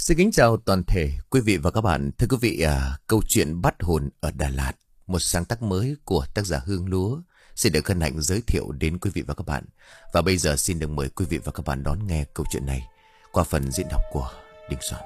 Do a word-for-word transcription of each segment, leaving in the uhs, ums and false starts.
Xin kính chào toàn thể quý vị và các bạn. Thưa quý vị, à, câu chuyện Bắt hồn ở Đà Lạt, một sáng tác mới của tác giả Hương Lúa, xin được hân hạnh giới thiệu đến quý vị và các bạn. Và bây giờ xin được mời quý vị và các bạn đón nghe câu chuyện này qua phần diễn đọc của Đình Soạn.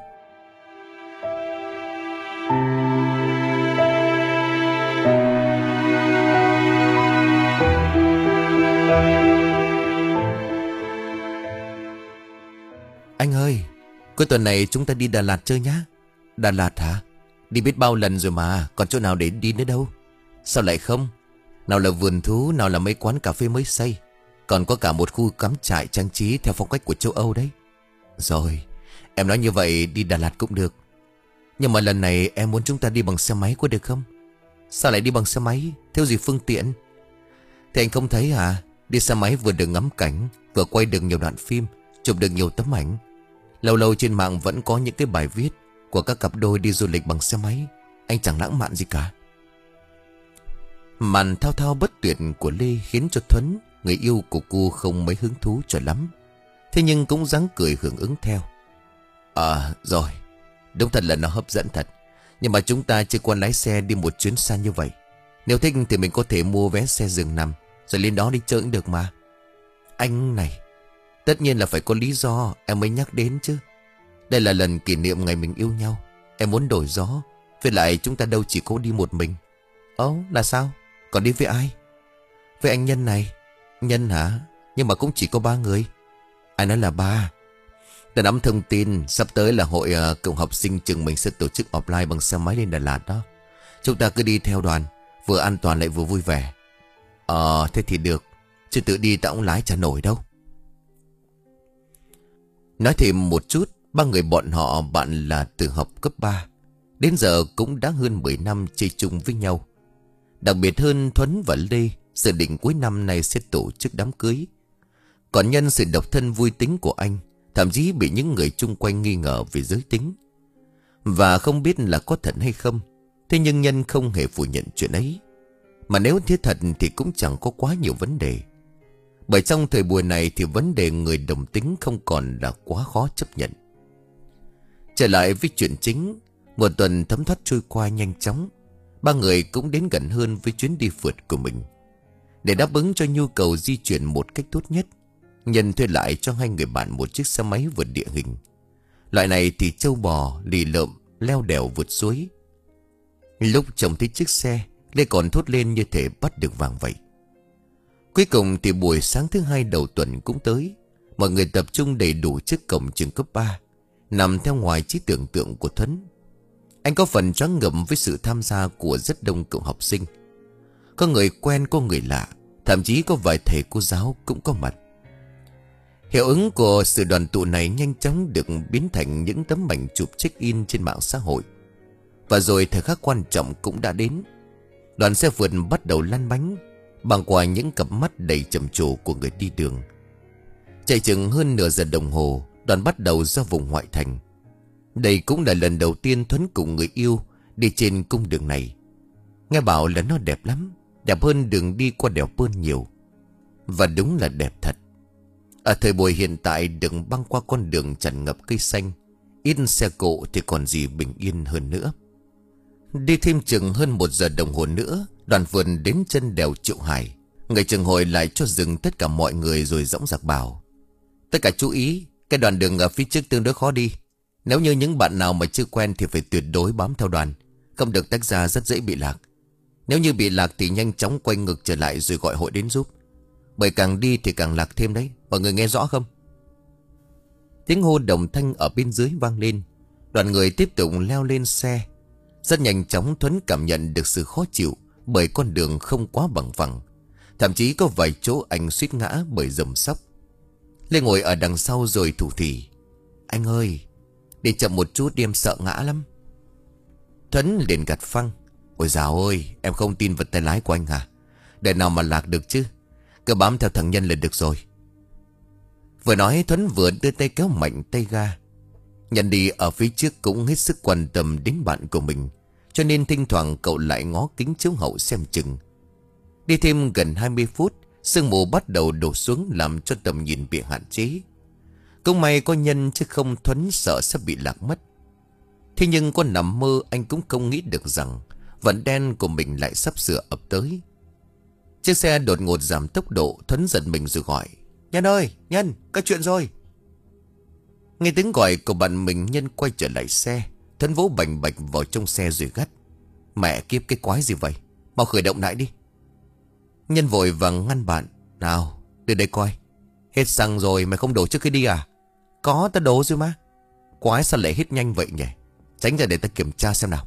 Anh ơi, cuối tuần này chúng ta đi Đà Lạt chơi nhá. Đà Lạt hả? Đi biết bao lần rồi mà, còn chỗ nào để đi nữa đâu. Sao lại không? Nào là vườn thú, nào là mấy quán cà phê mới xây, còn có cả một khu cắm trại trang trí theo phong cách của châu Âu đấy. Rồi, em nói như vậy đi Đà Lạt cũng được. Nhưng mà lần này em muốn chúng ta đi bằng xe máy có được không? Sao lại đi bằng xe máy? Thiếu gì phương tiện? Thì anh không thấy à? Đi xe máy vừa được ngắm cảnh, vừa quay được nhiều đoạn phim, chụp được nhiều tấm ảnh. Lâu lâu trên mạng vẫn có những cái bài viết của các cặp đôi đi du lịch bằng xe máy. Anh chẳng lãng mạn gì cả. Màn thao thao bất tuyệt của Lê khiến cho Thuấn, người yêu của cô, không mấy hứng thú cho lắm. Thế nhưng cũng dáng cười hưởng ứng theo. À rồi, đúng thật là nó hấp dẫn thật. Nhưng mà chúng ta chưa quen lái xe đi một chuyến xa như vậy. Nếu thích thì mình có thể mua vé xe giường nằm rồi lên đó đi chơi cũng được mà. Anh này, tất nhiên là phải có lý do em mới nhắc đến chứ. Đây là lần kỷ niệm ngày mình yêu nhau. Em muốn đổi gió. Với lại chúng ta đâu chỉ có đi một mình. Ồ, là sao? Còn đi với ai? Với anh Nhân này. Nhân hả? Nhưng mà cũng chỉ có ba người. Ai nói là ba? Đã nắm thông tin sắp tới là hội uh, cộng học sinh trường mình sẽ tổ chức offline bằng xe máy lên Đà Lạt đó. Chúng ta cứ đi theo đoàn, vừa an toàn lại vừa vui vẻ. Ờ, thế thì được. Chứ tự đi ta cũng lái chả nổi đâu. Nói thêm một chút, ba người bọn họ bạn là từ học cấp ba. Đến giờ cũng đã hơn mười năm chơi chung với nhau. Đặc biệt hơn Thuấn và Lê, dự định cuối năm này sẽ tổ chức đám cưới. Còn nhân sự độc thân vui tính của anh, thậm chí bị những người chung quanh nghi ngờ về giới tính. Và không biết là có thật hay không. Thế nhưng Nhân không hề phủ nhận chuyện ấy. Mà nếu thiết thật thì cũng chẳng có quá nhiều vấn đề. Bởi trong thời buổi này thì vấn đề người đồng tính không còn là quá khó chấp nhận. Trở lại với chuyện chính, một tuần thấm thoát trôi qua nhanh chóng. Ba người cũng đến gần hơn với chuyến đi phượt của mình. Để đáp ứng cho nhu cầu di chuyển một cách tốt nhất, Nhân thuê lại cho hai người bạn một chiếc xe máy vượt địa hình. Loại này thì trâu bò, lì lợm, leo đèo vượt suối. Lúc trông thấy chiếc xe, Lê còn thốt lên như thể bắt được vàng vậy. Cuối cùng thì buổi sáng thứ hai đầu tuần cũng tới. Mọi người tập trung đầy đủ trước cổng trường cấp ba, nằm theo ngoài trí tưởng tượng của Thuấn. Anh có phần choáng ngợp với sự tham gia của rất đông cậu học sinh. Có người quen, có người lạ, thậm chí có vài thầy cô giáo cũng có mặt. Hiệu ứng của sự đoàn tụ này nhanh chóng được biến thành những tấm ảnh chụp check-in trên mạng xã hội. Và rồi thời khắc quan trọng cũng đã đến. Đoàn xe phượt bắt đầu lăn bánh, băng qua những cặp mắt đầy trầm trồ của người đi đường. Chạy chừng hơn nửa giờ đồng hồ, đoàn bắt đầu ra vùng ngoại thành. Đây cũng là lần đầu tiên Thuấn cùng người yêu đi trên cung đường này. Nghe bảo là nó đẹp lắm, đẹp hơn đường đi qua đèo Pơn nhiều. Và đúng là đẹp thật. Ở thời buổi hiện tại, đường băng qua con đường tràn ngập cây xanh, ít xe cộ thì còn gì bình yên hơn nữa. Đi thêm chừng hơn một giờ đồng hồ nữa, đoàn vườn đến chân đèo Triệu Hải. Người trường hội lại cho dừng tất cả mọi người rồi dõng dạc bảo: tất cả chú ý, cái đoạn đường ở phía trước tương đối khó đi. Nếu như những bạn nào mà chưa quen thì phải tuyệt đối bám theo đoàn, không được tách ra, rất dễ bị lạc. Nếu như bị lạc thì nhanh chóng quay ngược trở lại rồi gọi hội đến giúp. Bởi càng đi thì càng lạc thêm đấy. Mọi người nghe rõ không? Tiếng hô đồng thanh ở bên dưới vang lên. Đoàn người tiếp tục leo lên xe. Rất nhanh chóng Thuấn cảm nhận được sự khó chịu bởi con đường không quá bằng phẳng. Thậm chí có vài chỗ anh suýt ngã bởi dầm sóc. Lê ngồi ở đằng sau rồi thủ thỉ: anh ơi, đi chậm một chút đi, em sợ ngã lắm. Thuấn liền gạt phăng: ôi dào ơi, em không tin vật tay lái của anh hả? Để nào mà lạc được chứ. Cứ bám theo thằng Nhân là được rồi. Vừa nói Thuấn vừa đưa tay kéo mạnh tay ga. Nhân đi ở phía trước cũng hết sức quan tâm đến bạn của mình, cho nên thỉnh thoảng cậu lại ngó kính chiếu hậu xem chừng. Đi thêm gần hai mươi phút, sương mù bắt đầu đổ xuống làm cho tầm nhìn bị hạn chế. Cũng may có Nhân chứ không Thuấn sợ sắp bị lạc mất. Thế nhưng có nằm mơ anh cũng không nghĩ được rằng vận đen của mình lại sắp sửa ập tới. Chiếc xe đột ngột giảm tốc độ. Thuấn giật mình rồi gọi: Nhân ơi, Nhân, có chuyện rồi. Nghe tiếng gọi của bạn mình, Nhân quay trở lại xe. Thuấn vỗ bành bạch vào trong xe rồi gắt: Mẹ kiếp, cái quái gì vậy? Mau khởi động lại đi. Nhân vội vàng ngăn bạn: Nào, đưa đây coi. Hết xăng rồi, mày không đổ trước khi đi à? Có, ta đổ rồi mà. Quái sao lại hết nhanh vậy nhỉ? Tránh ra để ta kiểm tra xem nào.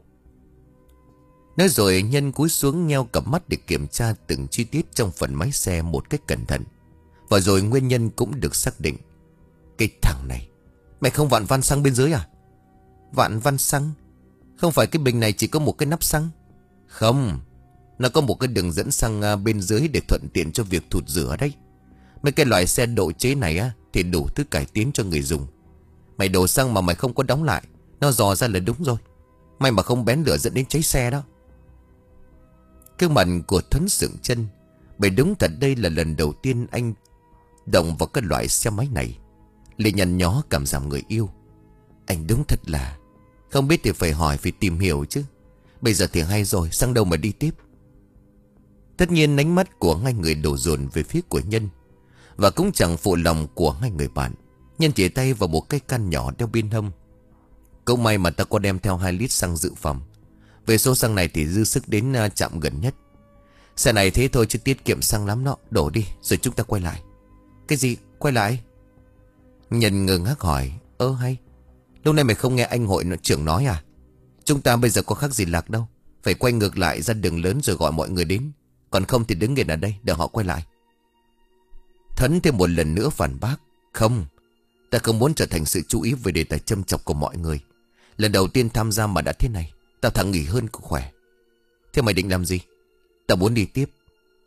Nói rồi Nhân cúi xuống nheo cặp mắt để kiểm tra từng chi tiết trong phần máy xe một cách cẩn thận. Và rồi nguyên nhân cũng được xác định. Cái thằng này, mày không vặn van xăng bên dưới à? Vặn van xăng? Không phải cái bình này chỉ có một cái nắp xăng? Không, nó có một cái đường dẫn xăng bên dưới để thuận tiện cho việc thụt rửa đấy. Mấy cái loại xe độ chế này á thì đủ thứ cải tiến cho người dùng. Mày đổ xăng mà mày không có đóng lại, nó dò ra là đúng rồi. May mà không bén lửa dẫn đến cháy xe đó. Cái mặt của Thuấn sượng chân. Bởi đúng thật đây là lần đầu tiên anh động vào cái loại xe máy này. Lệ nhăn nhó cảm giảm người yêu. Anh đúng thật là không biết thì phải hỏi, phải tìm hiểu chứ. Bây giờ thì hay rồi, sang đâu mà đi tiếp. Tất nhiên ánh mắt của hai người đổ dồn về phía của Nhân. Và cũng chẳng phụ lòng của hai người bạn. Nhân chỉ tay vào một cái can nhỏ đeo bên hông. Cũng may mà ta có đem theo hai lít xăng dự phòng. Về số xăng này thì dư sức đến uh, trạm gần nhất. Xe này thế thôi chứ tiết kiệm xăng lắm đó. Đổ đi rồi chúng ta quay lại. Cái gì quay lại? Nhân ngơ ngác hỏi: Ơ hay, lúc này mày không nghe anh hội trưởng nói à? Chúng ta bây giờ có khác gì lạc đâu. Phải quay ngược lại ra đường lớn rồi gọi mọi người đến. Còn không thì đứng nghiền ở đây đợi họ quay lại. Thuấn thêm một lần nữa phản bác: Không, ta không muốn trở thành sự chú ý về đề tài châm chọc của mọi người. Lần đầu tiên tham gia mà đã thế này, tao thẳng nghỉ hơn cũng khỏe. Thế mày định làm gì? Tao muốn đi tiếp.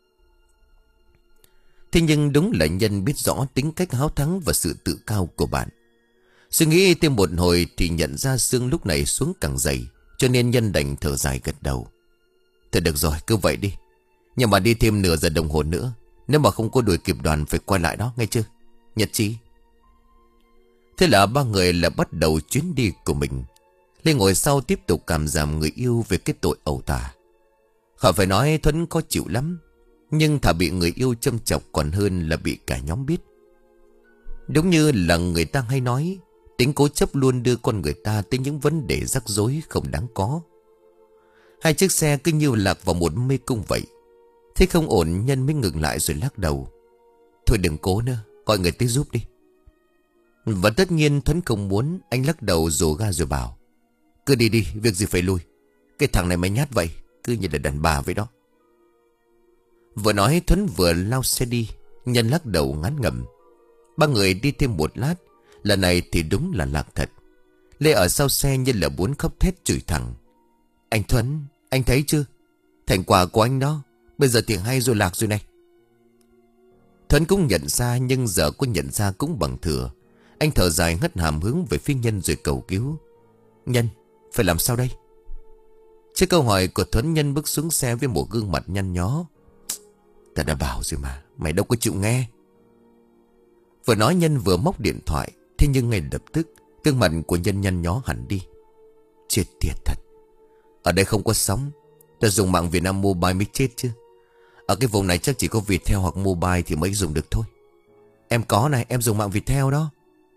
Thế nhưng đúng là Nhân biết rõ tính cách háo thắng và sự tự cao của bạn. Suy nghĩ thêm một hồi thì nhận ra xương lúc này xuống càng dày. Cho nên Nhân đành thở dài gật đầu. Thôi được rồi, cứ vậy đi. Nhưng mà đi thêm nửa giờ đồng hồ nữa. Nếu mà không có đuổi kịp đoàn phải quay lại đó, nghe chưa? Nhật chí. Thế là ba người là bắt đầu chuyến đi của mình. Lê ngồi sau tiếp tục cảm giảm người yêu về cái tội ẩu tả. Khỏi phải nói Thuấn có chịu lắm. Nhưng thà bị người yêu châm chọc còn hơn là bị cả nhóm biết. Đúng như là người ta hay nói, tính cố chấp luôn đưa con người ta tới những vấn đề rắc rối không đáng có. Hai chiếc xe cứ như lạc vào một mê cung vậy. Thế không ổn, Nhân mới ngừng lại rồi lắc đầu. Thôi đừng cố nữa, gọi người tới giúp đi. Và tất nhiên Thuấn không muốn. Anh lắc đầu rồ ga rồi bảo: Cứ đi đi, việc gì phải lui. Cái thằng này mày nhát vậy, cứ như là đàn bà vậy đó. Vừa nói Thuấn vừa lao xe đi. Nhân lắc đầu ngán ngẩm. Ba người đi thêm một lát. Lần này thì đúng là lạc thật. Lê ở sau xe như là muốn khóc thét chửi thẳng: Anh Thuấn, anh thấy chưa? Thành quả của anh đó. Bây giờ thì hay rồi, lạc rồi này. Thuấn cũng nhận ra, nhưng giờ có nhận ra cũng bằng thừa. Anh thở dài ngất hàm hướng về phía Nhân rồi cầu cứu: Nhân, phải làm sao đây? Trước câu hỏi của Thuấn, Nhân bước xuống xe với một gương mặt nhăn nhó: Ta đã bảo rồi mà, mày đâu có chịu nghe. Vừa nói Nhân vừa móc điện thoại. Thế nhưng ngay lập tức gương mặt của Nhân nhăn nhó hẳn đi. Chết tiệt thật. Ở đây không có sóng. Ta dùng mạng Việt Nam Mobile mới chết chứ. Ở cái vùng này chắc chỉ có Viettel hoặc Mobile thì mới dùng được thôi. Em có này, em dùng mạng Viettel đó.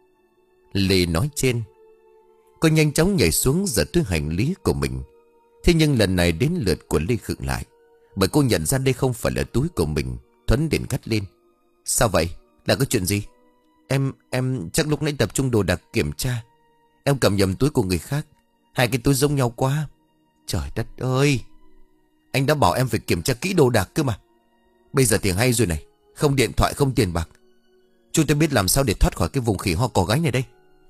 Lê nói trên. Cô nhanh chóng nhảy xuống giật túi hành lý của mình. Thế nhưng lần này đến lượt của Lê khựng lại. Bởi cô nhận ra đây không phải là túi của mình. Thuấn liền gắt lên: Sao vậy? Là có chuyện gì? Em, em chắc lúc nãy tập trung đồ đạc kiểm tra. Em cầm nhầm túi của người khác. Hai cái túi giống nhau quá. Trời đất ơi, anh đã bảo em phải kiểm tra kỹ đồ đạc cơ mà. Bây giờ thì hay rồi này. Không điện thoại, không tiền bạc. Chúng tôi biết làm sao để thoát khỏi cái vùng khỉ ho cò gáy này đây.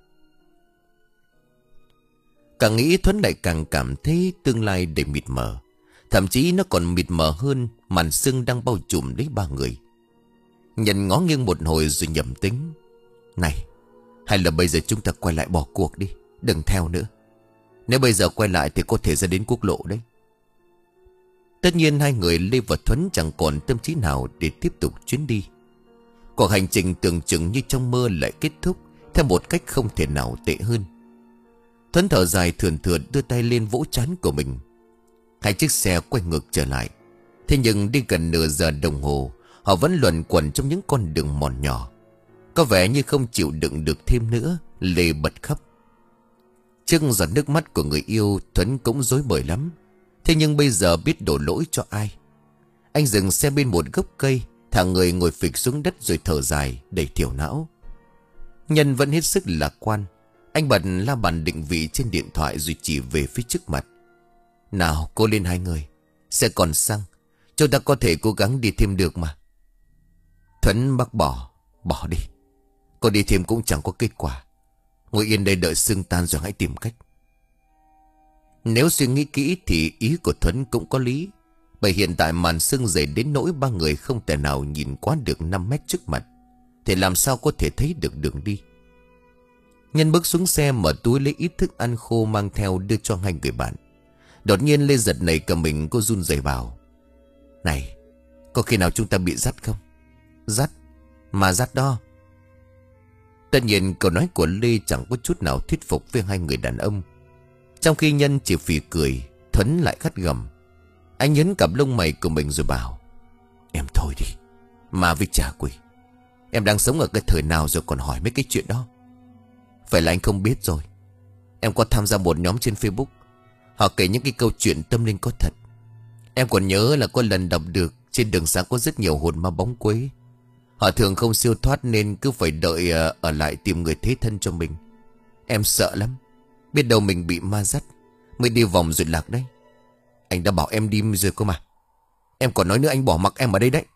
Càng nghĩ Thuấn lại càng cảm thấy tương lai đầy mịt mờ. Thậm chí nó còn mịt mờ hơn màn sương đang bao trùm lấy ba người. Nhân ngó nghiêng một hồi rồi nhầm tính: Này, hay là bây giờ chúng ta quay lại bỏ cuộc đi, đừng theo nữa. Nếu bây giờ quay lại thì có thể ra đến quốc lộ đấy. Tất nhiên hai người Lê và Thuấn chẳng còn tâm trí nào để tiếp tục chuyến đi. Cuộc hành trình tưởng chừng như trong mơ lại kết thúc theo một cách không thể nào tệ hơn. Thuấn thở dài thườn thượt đưa tay lên vỗ trán của mình. Hai chiếc xe quay ngược trở lại. Thế nhưng đi gần nửa giờ đồng hồ, họ vẫn luẩn quẩn trong những con đường mòn nhỏ. Có vẻ như không chịu đựng được thêm nữa. Lê bật khóc. Trước giọt nước mắt của người yêu, Thuấn cũng rối bời lắm. Thế nhưng bây giờ biết đổ lỗi cho ai? Anh dừng xe bên một gốc cây, thả người ngồi phịch xuống đất rồi thở dài đầy thiểu não. Nhân vẫn hết sức lạc quan. Anh bật la bàn định vị trên điện thoại rồi chỉ về phía trước mặt. Nào cố lên hai người, xe còn xăng, chúng ta có thể cố gắng đi thêm được mà. Thuấn bác bỏ. Bỏ đi, có đi thêm cũng chẳng có kết quả. Ngồi yên đây đợi sương tan rồi hãy tìm cách. Nếu suy nghĩ kỹ thì ý của Thuấn cũng có lý. Bởi hiện tại màn sương dày đến nỗi ba người không thể nào nhìn qua được năm mét trước mặt, thì làm sao có thể thấy được đường đi. Nhân bước xuống xe mở túi lấy ít thức ăn khô mang theo đưa cho hai người bạn. Đột nhiên Lê giật nảy cả mình, cô run rẩy bảo: Này, có khi nào chúng ta bị dắt không? Dắt? Mà dắt đó. Tất nhiên câu nói của Lê chẳng có chút nào thuyết phục với hai người đàn ông. Trong khi Nhân chỉ phì cười, Thuấn lại gắt gầm. Anh nhấn cặp lông mày của mình rồi bảo: Em thôi đi, mà với trả quỷ. Em đang sống ở cái thời nào rồi còn hỏi mấy cái chuyện đó? Phải là anh không biết rồi. Em có tham gia một nhóm trên Facebook. Họ kể những cái câu chuyện tâm linh có thật. Em còn nhớ là có lần đọc được trên đường xá có rất nhiều hồn ma bóng quế. Họ thường không siêu thoát nên cứ phải đợi ở lại tìm người thế thân cho mình. Em sợ lắm. Biết đâu mình bị ma dắt, mới đi vòng rồi lạc đấy. Anh đã bảo em đi rồi cơ mà. Em còn nói nữa anh bỏ mặc em ở đây đấy.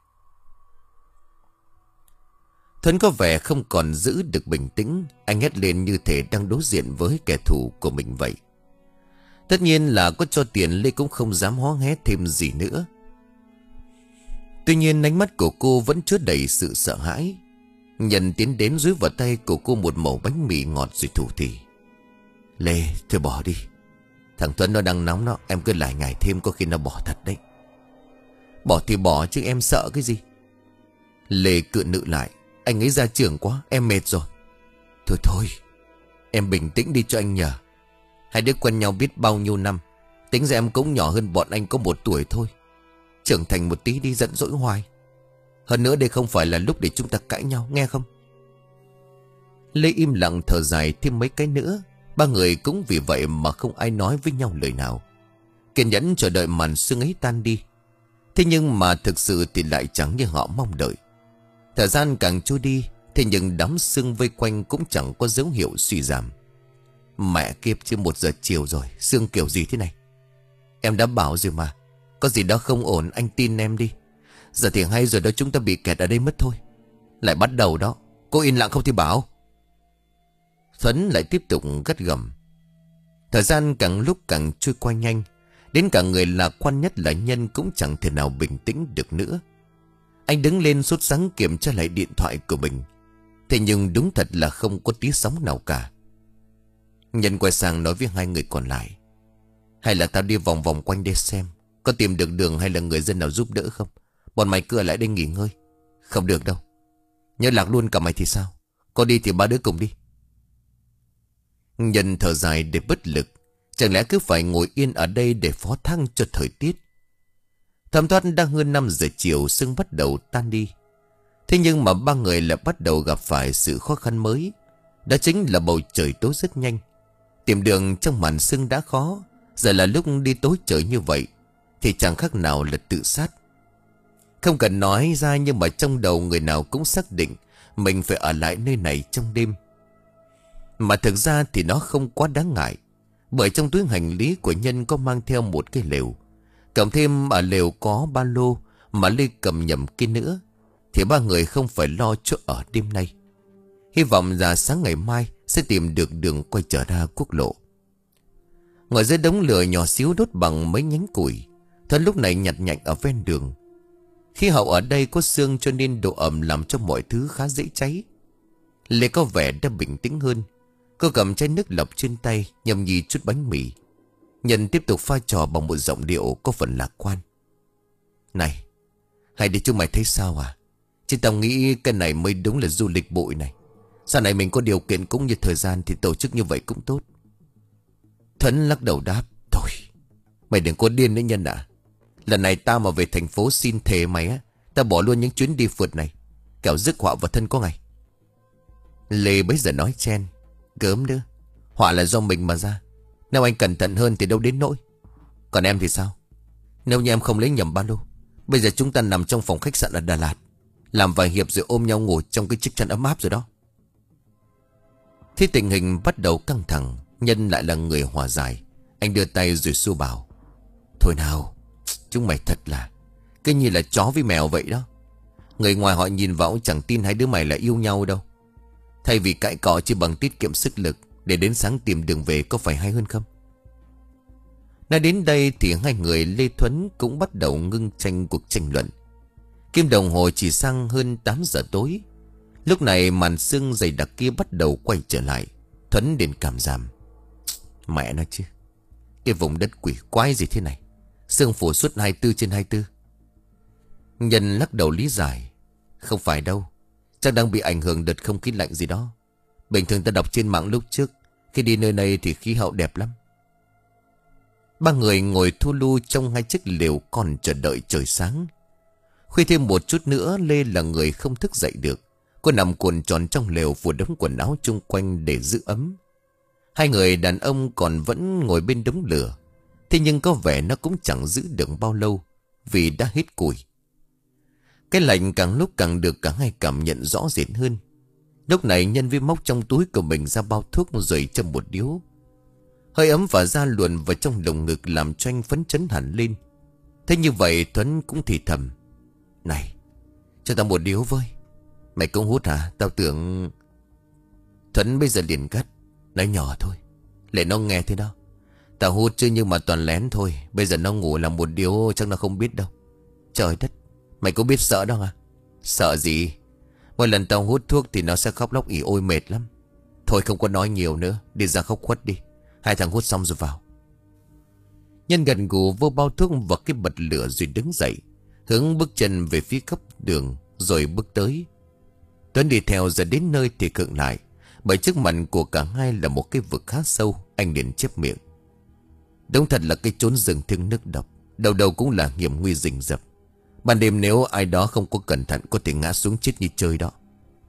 Thuấn có vẻ không còn giữ được bình tĩnh. Anh hét lên như thể đang đối diện với kẻ thù của mình vậy. Tất nhiên là có cho tiền Lê cũng không dám hó hé thêm gì nữa. Tuy nhiên ánh mắt của cô vẫn chứa đầy sự sợ hãi. Nhân tiến đến dưới vào tay của cô một mẩu bánh mì ngọt rồi thủ thỉ: Lê, thôi bỏ đi. Thằng Tuấn nó đang nóng đó, em cứ lại ngày thêm có khi nó bỏ thật đấy. Bỏ thì bỏ chứ em sợ cái gì? Lê cự nữ lại: Anh ấy ra trường quá, em mệt rồi. Thôi thôi, em bình tĩnh đi cho anh nhờ. Hai đứa quen nhau biết bao nhiêu năm, tính ra em cũng nhỏ hơn bọn anh có một tuổi thôi. Trưởng thành một tí đi, giận dỗi hoài. Hơn nữa đây không phải là lúc để chúng ta cãi nhau, nghe không? Lê im lặng thở dài thêm mấy cái nữa. Ba người cũng vì vậy mà không ai nói với nhau lời nào, kiên nhẫn chờ đợi màn sương ấy tan đi. Thế nhưng mà thực sự thì lại chẳng như họ mong đợi. Thời gian càng trôi đi, thế nhưng đám sương vây quanh cũng chẳng có dấu hiệu suy giảm. Mẹ kiếp chứ, một giờ chiều rồi, sương kiểu gì thế này? Em đã bảo rồi mà, có gì đó không ổn, anh tin em đi. Giờ thì hay rồi đó, chúng ta bị kẹt ở đây mất thôi. Lại bắt đầu đó, cô yên lặng không thì bảo. Thuấn lại tiếp tục gắt gầm. Thời gian càng lúc càng trôi qua nhanh, đến cả người lạc quan nhất là Nhân cũng chẳng thể nào bình tĩnh được nữa. Anh đứng lên sốt sắng kiểm tra lại điện thoại của mình. Thế nhưng đúng thật là không có tí sóng nào cả. Nhân quay sang nói với hai người còn lại: Hay là tao đi vòng vòng quanh đây xem có tìm được đường hay là người dân nào giúp đỡ không? Bọn mày cứ ở lại đây nghỉ ngơi. Không được đâu, nhớ lạc luôn cả mày thì sao? Có đi thì ba đứa cùng đi. Nhân thở dài để bất lực. Chẳng lẽ cứ phải ngồi yên ở đây để phó thác cho thời tiết? Thấm thoát đang hơn năm giờ chiều, sương bắt đầu tan đi. Thế nhưng mà ba người lại bắt đầu gặp phải sự khó khăn mới. Đó chính là bầu trời tối rất nhanh. Tìm đường trong màn sương đã khó, giờ là lúc đi tối trời như vậy thì chẳng khác nào là tự sát. Không cần nói ra nhưng mà trong đầu người nào cũng xác định mình phải ở lại nơi này trong đêm. Mà thực ra thì nó không quá đáng ngại, bởi trong túi hành lý của Nhân có mang theo một cái lều, cộng thêm ở lều có ba lô mà Lê cầm nhầm kia nữa, thì ba người không phải lo chỗ ở đêm nay. Hy vọng là sáng ngày mai sẽ tìm được đường quay trở ra quốc lộ. Ngồi dưới đống lửa nhỏ xíu đốt bằng mấy nhánh củi, Thuấn lúc này nhặt nhạnh ở ven đường. Khí hậu ở đây có sương cho nên độ ẩm làm cho mọi thứ khá dễ cháy. Lê có vẻ đã bình tĩnh hơn. Cô cầm chai nước lọc trên tay, nhâm nhi chút bánh mì. Nhân tiếp tục pha trò bằng một giọng điệu có phần lạc quan: Này, hay để chúng mày thấy sao à? Chứ tao nghĩ cái này mới đúng là du lịch bụi này. Sau này mình có điều kiện cũng như thời gian thì tổ chức như vậy cũng tốt. Thuấn lắc đầu đáp. Thôi mày đừng có điên nữa Nhân à. Lần này tao mà về thành phố xin thề mày á, tao bỏ luôn những chuyến đi phượt này, kẻo rước họa vào thân có ngày. Lê bấy giờ nói chen. Gớm nữa, họa là do mình mà ra. Nếu anh cẩn thận hơn thì đâu đến nỗi. Còn em thì sao? Nếu như em không lấy nhầm ba lô, bây giờ chúng ta nằm trong phòng khách sạn ở Đà Lạt, làm vài hiệp rồi ôm nhau ngủ trong cái chiếc chăn ấm áp rồi đó. Thế tình hình bắt đầu căng thẳng. Nhân lại là người hòa giải. Anh đưa tay rồi xua bảo. Thôi nào, chúng mày thật là cứ như là chó với mèo vậy đó. Người ngoài họ nhìn vào chẳng tin hai đứa mày là yêu nhau đâu. Thay vì cãi cọ chỉ bằng tiết kiệm sức lực để đến sáng tìm đường về có phải hay hơn không? Nói đến đây thì hai người Lê Thuấn cũng bắt đầu ngưng tranh cuộc tranh luận. Kim đồng hồ chỉ sang hơn tám giờ tối. Lúc này màn sương dày đặc kia bắt đầu quay trở lại. Thuấn đến cảm giảm. Mẹ nói chứ, cái vùng đất quỷ quái gì thế này, sương phủ suốt hai mươi bốn trên hai mươi bốn. Nhân lắc đầu lý giải. Không phải đâu, chắc đang bị ảnh hưởng đợt không khí lạnh gì đó. Bình thường ta đọc trên mạng lúc trước, khi đi nơi này thì khí hậu đẹp lắm. Ba người ngồi thu lu trong hai chiếc lều còn chờ đợi trời sáng. Khuya thêm một chút nữa, Lê là người không thức dậy được. Cô nằm cuộn tròn trong lều phủ đống quần áo chung quanh để giữ ấm. Hai người đàn ông còn vẫn ngồi bên đống lửa. Thế nhưng có vẻ nó cũng chẳng giữ được bao lâu, vì đã hết củi. Cái lạnh càng lúc càng được cả hai cảm nhận rõ rệt hơn. Lúc này Nhân viên móc trong túi của mình ra bao thuốc rồi châm một điếu. Hơi ấm và da luồn vào trong lồng ngực làm cho anh phấn chấn hẳn lên. Thế như vậy Thuấn cũng thì thầm. Này, cho tao một điếu với. Mày cũng hút hả? Tao tưởng... Thuấn bây giờ liền cắt. Nói nhỏ thôi, để nó nghe thế đó. Tao hút chứ nhưng mà toàn lén thôi. Bây giờ nó ngủ làm một điếu chắc nó không biết đâu. Trời đất, mày có biết sợ đâu à? Sợ gì? Mỗi lần tao hút thuốc thì nó sẽ khóc lóc ỉ ôi mệt lắm. Thôi không có nói nhiều nữa, đi ra khóc khuất đi. Hai thằng hút xong rồi vào. Nhân gần gù vô bao thuốc vào cái bật lửa rồi đứng dậy, hướng bước chân về phía góc đường rồi bước tới. Tuấn đi theo rồi đến nơi thì khựng lại, bởi trước mặt của cả hai là một cái vực khá sâu. Anh liền chép miệng. Đúng thật là cái chốn rừng thương nước độc, đầu đầu cũng là hiểm nguy rình rập. Ban đêm nếu ai đó không có cẩn thận có thể ngã xuống chết như chơi đó.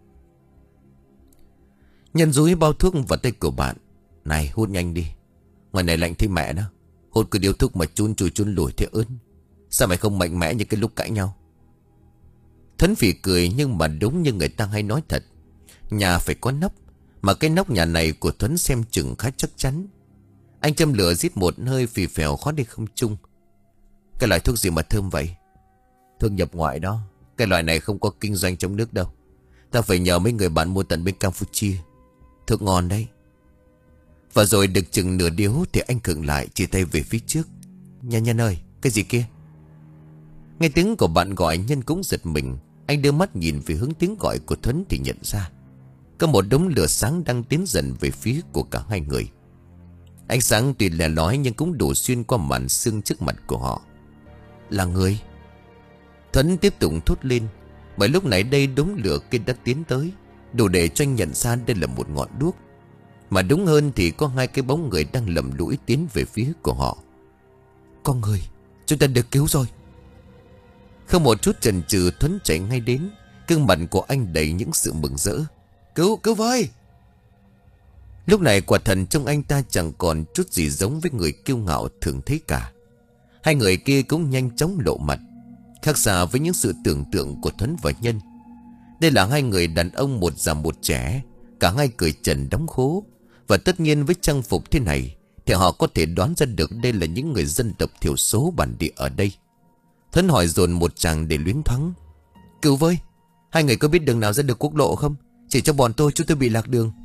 Nhân dúi bao thuốc vào tay của bạn. Này hút nhanh đi, ngoài này lạnh thấy mẹ đó. Hút cứ điếu thuốc mà chun chùi chun lùi thế ớn. Sao mày không mạnh mẽ như cái lúc cãi nhau? Thuấn phì cười nhưng mà đúng như người ta hay nói thật. Nhà phải có nóc, mà cái nóc nhà này của Thuấn xem chừng khá chắc chắn. Anh châm lửa rít một hơi phì phèo khói đi không trung. Cái loại thuốc gì mà thơm vậy? Thuốc nhập ngoại đó. Cái loại này không có kinh doanh trong nước đâu. Ta phải nhờ mấy người bạn mua tận bên Campuchia. Thuốc ngon đấy. Và rồi được chừng nửa điếu thì anh khựng lại, chỉ tay về phía trước. Nhân Nhân ơi, cái gì kia? Nghe tiếng của bạn gọi, Nhân cũng giật mình. Anh đưa mắt nhìn về hướng tiếng gọi của Thuấn thì nhận ra có một đống lửa sáng đang tiến dần về phía của cả hai người. Ánh sáng tuy lẻ lói nhưng cũng đủ xuyên qua màn sương trước mặt của họ. Là người. Thuấn tiếp tục thốt lên, bởi lúc này đây đống lửa kia đã tiến tới, đủ để cho anh nhận ra đây là một ngọn đuốc. Mà đúng hơn thì có hai cái bóng người đang lầm lũi tiến về phía của họ. Con người, chúng ta được cứu rồi. Không một chút chần chừ, Thuấn chạy ngay đến. Gương mặt của anh đầy những sự mừng rỡ. Cứu, cứu với. Lúc này quả thần trong anh ta chẳng còn chút gì giống với người kiêu ngạo thường thấy cả. Hai người kia cũng nhanh chóng lộ mặt, khác xa với những sự tưởng tượng của Thuấn và Nhân. Đây là hai người đàn ông một già một trẻ, cả hai cười trần đóng khố. Và tất nhiên với trang phục thế này thì họ có thể đoán ra được đây là những người dân tộc thiểu số bản địa ở đây. Thuấn hỏi dồn một chàng để luyến thoáng. Cứu với, hai người có biết đường nào ra được quốc lộ không? Chỉ cho bọn tôi, chúng tôi bị lạc đường.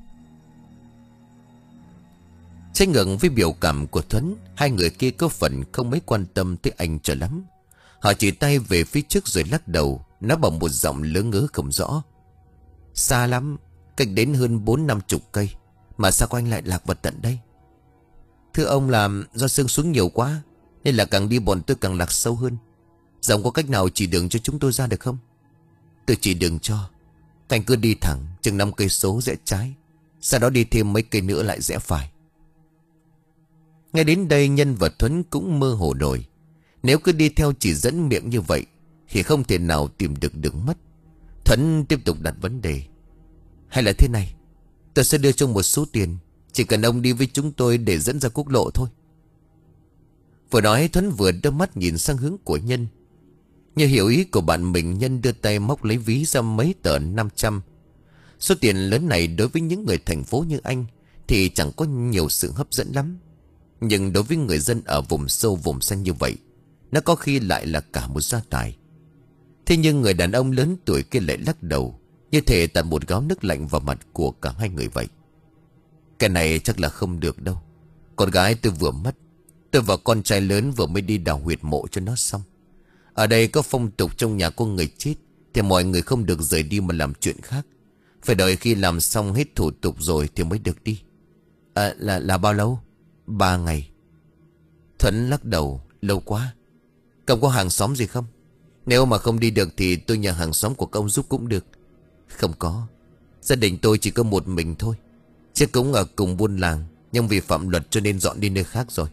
Trái ngược với biểu cảm của Thuấn, hai người kia có phần không mấy quan tâm tới anh cho lắm. Họ chỉ tay về phía trước rồi lắc đầu, nói bằng một giọng lớ ngớ không rõ. Xa lắm, cách đến hơn bốn năm chục cây. Mà sao anh lại lạc vào tận đây? Thưa ông, là do sương xuống nhiều quá, nên là càng đi bọn tôi càng lạc sâu hơn. Dòng có cách nào chỉ đường cho chúng tôi ra được không? Tôi chỉ đường cho. Thành cứ đi thẳng chừng năm cây số rẽ trái, sau đó đi thêm mấy cây nữa lại rẽ phải. Ngay đến đây Nhân và Thuấn cũng mơ hồ rồi. Nếu cứ đi theo chỉ dẫn miệng như vậy thì không thể nào tìm được đường mất. Thuấn tiếp tục đặt vấn đề. Hay là thế này, tôi sẽ đưa cho một số tiền, chỉ cần ông đi với chúng tôi để dẫn ra quốc lộ thôi. Vừa nói Thuấn vừa đưa mắt nhìn sang hướng của Nhân. Như hiểu ý của bạn mình, Nhân đưa tay móc lấy ví ra mấy tờ năm trăm. Số tiền lớn này đối với những người thành phố như anh thì chẳng có nhiều sự hấp dẫn lắm. Nhưng đối với người dân ở vùng sâu vùng xanh như vậy, nó có khi lại là cả một gia tài. Thế nhưng người đàn ông lớn tuổi kia lại lắc đầu, như thể tạt một gáo nước lạnh vào mặt của cả hai người vậy. Cái này chắc là không được đâu. Con gái tôi vừa mất, tôi và con trai lớn vừa mới đi đào huyệt mộ cho nó xong. Ở đây có phong tục trong nhà có người chết thì mọi người không được rời đi mà làm chuyện khác. Phải đợi khi làm xong hết thủ tục rồi thì mới được đi. À, là, là bao lâu? Ba ngày. Thuấn lắc đầu. Lâu quá. Cậu có hàng xóm gì không? Nếu mà không đi được thì tôi nhờ hàng xóm của công giúp cũng được. Không có. Gia đình tôi chỉ có một mình thôi. Chứ cũng ở cùng buôn làng, nhưng vì phạm luật cho nên dọn đi nơi khác rồi.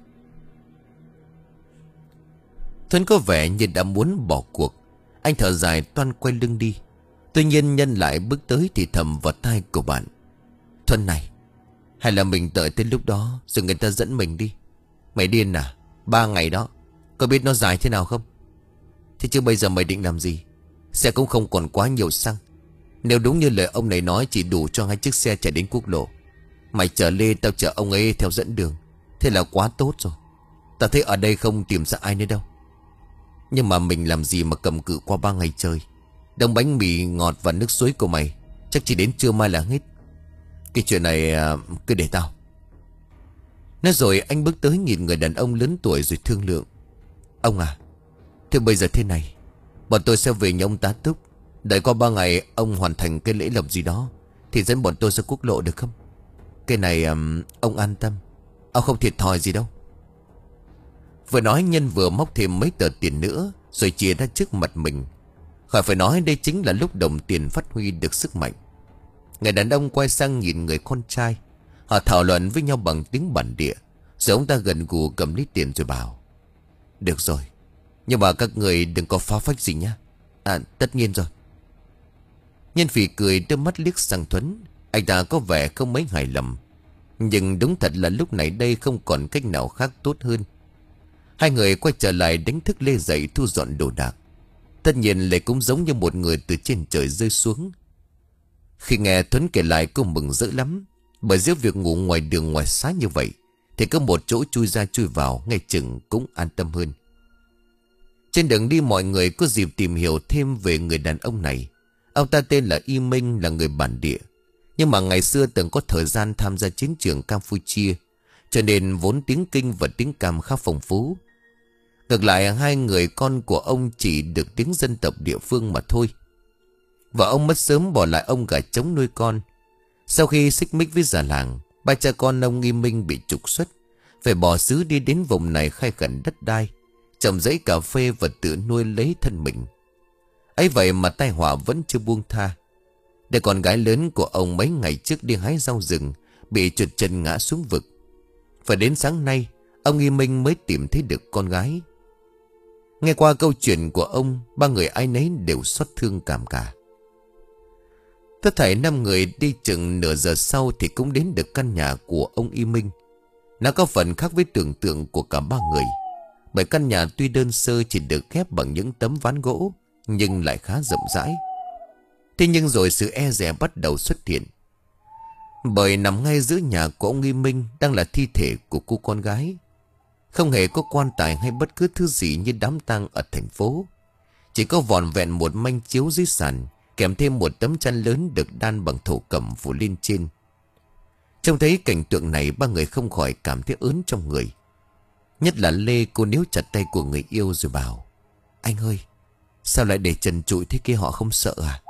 Thuấn có vẻ như đã muốn bỏ cuộc. Anh thở dài toan quay lưng đi. Tuy nhiên Nhân lại bước tới thì thầm vào tai của bạn. Thuấn này, hay là mình đợi tới lúc đó rồi người ta dẫn mình đi. Mày điên à? Ba ngày đó, có biết nó dài thế nào không? Thế chứ bây giờ mày định làm gì? Xe cũng không còn quá nhiều xăng. Nếu đúng như lời ông này nói, chỉ đủ cho hai chiếc xe chạy đến quốc lộ. Mày chở Lê, tao chở ông ấy theo dẫn đường. Thế là quá tốt rồi. Tao thấy ở đây không tìm ra ai nữa đâu. Nhưng mà mình làm gì mà cầm cự qua ba ngày trời. Đống bánh mì ngọt và nước suối của mày chắc chỉ đến trưa mai là hết. Cái chuyện này à, cứ để tao. Nói rồi anh bước tới nhìn người đàn ông lớn tuổi rồi thương lượng. Ông à, thế bây giờ thế này, bọn tôi sẽ về nhà ông tá túc. Đợi qua ba ngày ông hoàn thành cái lễ lộc gì đó thì dẫn bọn tôi ra quốc lộ được không? Cái này um, ông an tâm, ông không thiệt thòi gì đâu. Vừa nói Nhân vừa móc thêm mấy tờ tiền nữa rồi chia ra trước mặt mình. Khỏi phải nói, đây chính là lúc đồng tiền phát huy được sức mạnh. Người đàn ông quay sang nhìn người con trai. Họ thảo luận với nhau bằng tiếng bản địa. Rồi ông ta gần gù cầm lấy tiền rồi bảo. Được rồi, nhưng mà các người đừng có phá phách gì nhá. À, tất nhiên rồi. Nhân Phì cười đưa mắt liếc sang Thuấn. Anh ta có vẻ không mấy hài lòng. Nhưng đúng thật là lúc này đây không còn cách nào khác tốt hơn. Hai người quay trở lại đánh thức Lê dậy thu dọn đồ đạc. Tất nhiên Lê cũng giống như một người từ trên trời rơi xuống. Khi nghe Thuấn kể lại cô mừng rỡ lắm. Bởi giữa việc ngủ ngoài đường ngoài xá như vậy thì có một chỗ chui ra chui vào, ngay chừng cũng an tâm hơn. Trên đường đi mọi người có dịp tìm hiểu thêm về người đàn ông này. Ông ta tên là Y Minh, là người bản địa. Nhưng mà ngày xưa từng có thời gian tham gia chiến trường Campuchia, cho nên vốn tiếng Kinh và tiếng Cam khá phong phú. Ngược lại hai người con của ông chỉ được tiếng dân tộc địa phương mà thôi. Và ông mất sớm bỏ lại ông gà trống nuôi con. Sau khi xích mích với già làng, ba cha con ông Y Minh bị trục xuất, phải bỏ xứ đi đến vùng này khai khẩn đất đai, trồng giấy cà phê và tự nuôi lấy thân mình. Ấy vậy mà tai họa vẫn chưa buông tha. Để con gái lớn của ông mấy ngày trước đi hái rau rừng bị trượt chân ngã xuống vực. Phải đến sáng nay ông Y Minh mới tìm thấy được con gái. Nghe qua câu chuyện của ông, ba người ai nấy đều xót thương cảm cả. Tất thảy năm người đi chừng nửa giờ sau thì cũng đến được căn nhà của ông Y Minh. Nó có phần khác với tưởng tượng của cả ba người. Bởi căn nhà tuy đơn sơ chỉ được ghép bằng những tấm ván gỗ, nhưng lại khá rộng rãi. Thế nhưng rồi sự e dè bắt đầu xuất hiện. Bởi nằm ngay giữa nhà của ông Y Minh đang là thi thể của cô con gái. Không hề có quan tài hay bất cứ thứ gì như đám tang ở thành phố. Chỉ có vỏn vẹn một manh chiếu dưới sàn, kèm thêm một tấm chăn lớn được đan bằng thổ cẩm phủ lên trên. Trông thấy cảnh tượng này, ba người không khỏi cảm thấy ớn trong người. Nhất là Lê, cô níu chặt tay của người yêu rồi bảo: Anh ơi, sao lại để trần trụi thế kia, họ không sợ à?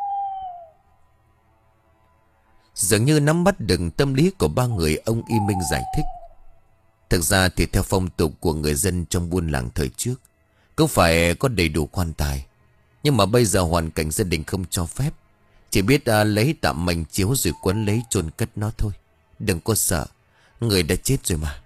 Dường như nắm bắt được tâm lý của ba người, ông Y Minh giải thích. Thực ra thì theo phong tục của người dân trong buôn làng thời trước, cũng phải có đầy đủ quan tài. Nhưng mà bây giờ hoàn cảnh gia đình không cho phép, Chỉ biết à, lấy tạm mảnh chiếu rồi quấn lấy chôn cất nó thôi. Đừng có sợ, người đã chết rồi mà.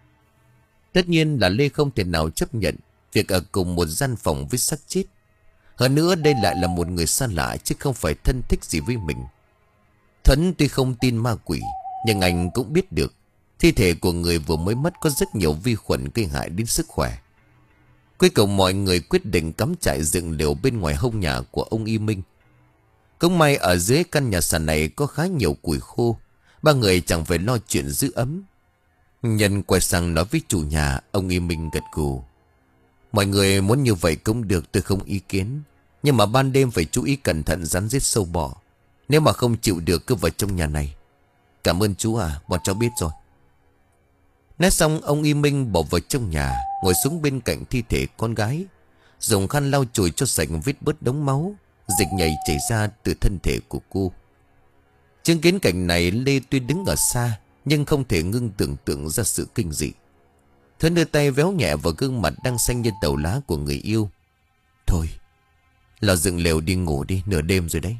Tất nhiên là Lê không thể nào chấp nhận việc ở cùng một gian phòng với xác chết. Hơn nữa đây lại là một người xa lạ chứ không phải thân thích gì với mình. Thuấn tuy không tin ma quỷ, nhưng anh cũng biết được thi thể của người vừa mới mất có rất nhiều vi khuẩn gây hại đến sức khỏe. Cuối cùng mọi người quyết định cắm trại dựng lều bên ngoài hông nhà của ông Y Minh. Cũng may ở dưới căn nhà sàn này có khá nhiều củi khô, ba người chẳng phải lo chuyện giữ ấm. Nhân quay sang nói với chủ nhà. Ông Y Minh gật gù. Mọi người muốn như vậy cũng được, tôi không ý kiến. Nhưng mà ban đêm phải chú ý cẩn thận rắn rết sâu bọ. Nếu mà không chịu được cứ vào trong nhà này. Cảm ơn chú à, bọn cháu biết rồi. Nói xong ông Y Minh bỏ vào trong nhà, ngồi xuống bên cạnh thi thể con gái, dùng khăn lau chùi cho sạch vết bớt đống máu, dịch nhầy chảy ra từ thân thể của cô. Chứng kiến cảnh này, Lê tuy đứng ở xa nhưng không thể ngưng tưởng tượng ra sự kinh dị. Thuấn đưa tay véo nhẹ vào gương mặt đang xanh như tàu lá của người yêu. Thôi, là dựng lều đi ngủ đi, nửa đêm rồi đấy.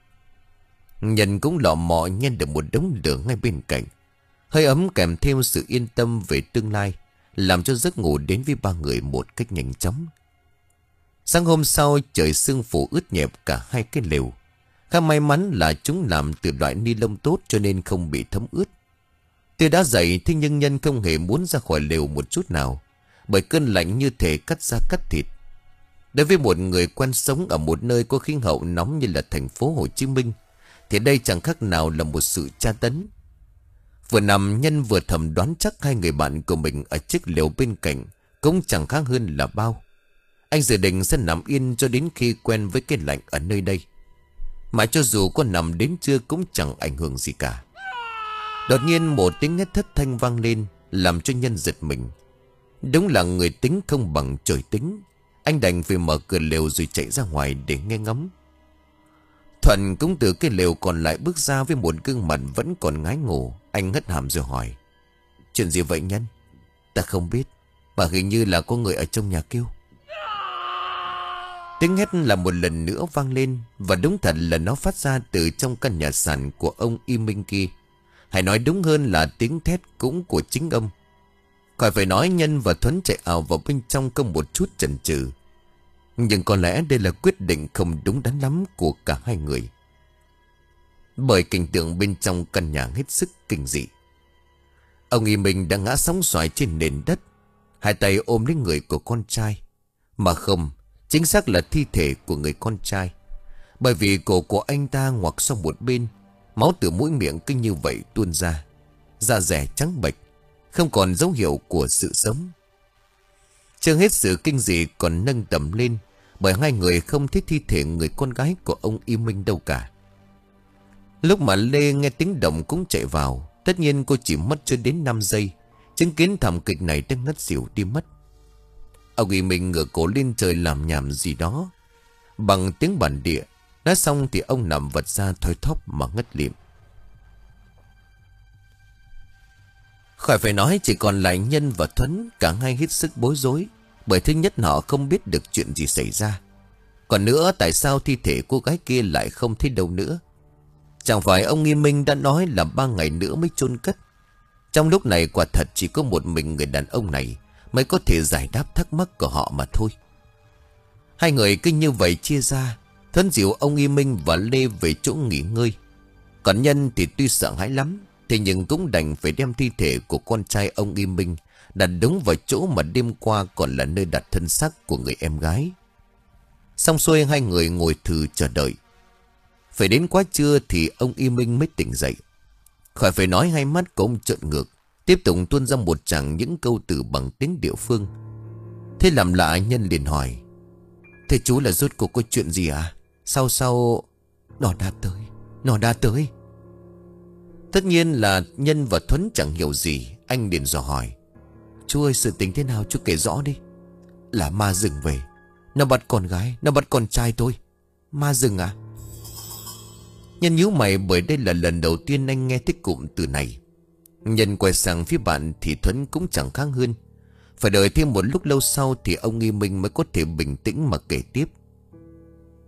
Nhân cũng lọ mọ nhen được một đống lửa ngay bên cạnh. Hơi ấm kèm thêm sự yên tâm về tương lai, làm cho giấc ngủ đến với ba người một cách nhanh chóng. Sáng hôm sau trời sương phủ ướt nhẹp cả hai cái lều. Khá may mắn là chúng làm từ loại ni lông tốt cho nên không bị thấm ướt. Tuy đã dậy thế nhưng Nhân không hề muốn ra khỏi lều một chút nào, bởi cơn lạnh như thể cắt da cắt thịt. Đối với một người quen sống ở một nơi có khí hậu nóng như là thành phố Hồ Chí Minh, thì đây chẳng khác nào là một sự tra tấn. Vừa nằm Nhân vừa thầm đoán chắc hai người bạn của mình ở chiếc lều bên cạnh cũng chẳng khác hơn là bao. Anh dự định sẽ nằm yên cho đến khi quen với cái lạnh ở nơi đây. Mà cho dù có nằm đến trưa cũng chẳng ảnh hưởng gì cả. Đột nhiên một tiếng hét thất thanh vang lên, làm cho Nhân giật mình. Đúng là người tính không bằng trời tính. Anh đành phải mở cửa lều rồi chạy ra ngoài để nghe ngóng. Thuận cũng từ cái lều còn lại bước ra với một gương mặt vẫn còn ngái ngủ. Anh hất hàm rồi hỏi. Chuyện gì vậy Nhân? Ta không biết, mà hình như là có người ở trong nhà kêu. Tiếng hét là một lần nữa vang lên, và đúng thật là nó phát ra từ trong căn nhà sàn của ông Y Minh kia. Hay nói đúng hơn là tiếng thét cũng của chính ông. Khỏi phải nói, Nhân và Thuấn chạy ào vào bên trong không một chút chần chừ. Nhưng có lẽ đây là quyết định không đúng đắn lắm của cả hai người. Bởi cảnh tượng bên trong căn nhà hết sức kinh dị. Ông Y Minh đã ngã sóng xoài trên nền đất, hai tay ôm lấy người của con trai. Mà không, chính xác là thi thể của người con trai. Bởi vì cổ của anh ta ngoặc sang một bên, máu từ mũi miệng cứ như vậy tuôn ra, da dẻ trắng bệch, không còn dấu hiệu của sự sống. Chưa hết sự kinh dị còn nâng tầm lên, bởi hai người không thấy thi thể người con gái của ông Y Minh đâu cả. Lúc mà Lê nghe tiếng động cũng chạy vào. Tất nhiên cô chỉ mất chưa đến năm giây, chứng kiến thảm kịch này đang ngất xỉu đi mất. Ông Y Minh ngửa cổ lên trời làm nhảm gì đó bằng tiếng bản địa. Nói xong thì ông nằm vật ra thoi thóp mà ngất lịm. Khỏi phải nói, chỉ còn lại Nhân và Thuấn, cả hai hết sức bối rối. Bởi thứ nhất họ không biết được chuyện gì xảy ra. Còn nữa, tại sao thi thể cô gái kia lại không thấy đâu nữa? Chẳng phải ông Y Minh đã nói là ba ngày nữa mới chôn cất? Trong lúc này quả thật chỉ có một mình người đàn ông này mới có thể giải đáp thắc mắc của họ mà thôi. Hai người cứ như vậy chia ra. Thuấn dìu ông Y Minh và Lê về chỗ nghỉ ngơi. Còn Nhân thì tuy sợ hãi lắm, thế nhưng cũng đành phải đem thi thể của con trai ông Y Minh đặt đúng vào chỗ mà đêm qua còn là nơi đặt thân xác của người em gái. Xong xuôi hai người ngồi thừ chờ đợi. Phải đến quá trưa thì ông Y Minh mới tỉnh dậy. Khỏi phải nói, hai mắt của ông trợn ngược, tiếp tục tuôn ra một tràng những câu từ bằng tiếng địa phương. Thế làm lạ, Nhân liền hỏi. Thế chú là rốt cuộc có chuyện gì à? Sao sao? Nó đã tới, nó đã tới. Tất nhiên là Nhân và Thuấn chẳng hiểu gì. Anh liền dò hỏi. Chú ơi, sự tình thế nào chú kể rõ đi. Là ma rừng về. Nó bắt con gái, nó bắt con trai tôi. Ma rừng à? Nhân nhíu mày, bởi đây là lần đầu tiên anh nghe thấy cụm từ này. Nhân quay sang phía bạn thì Thuấn cũng chẳng khác hơn. Phải đợi thêm một lúc lâu sau thì ông Y Minh mới có thể bình tĩnh mà kể tiếp.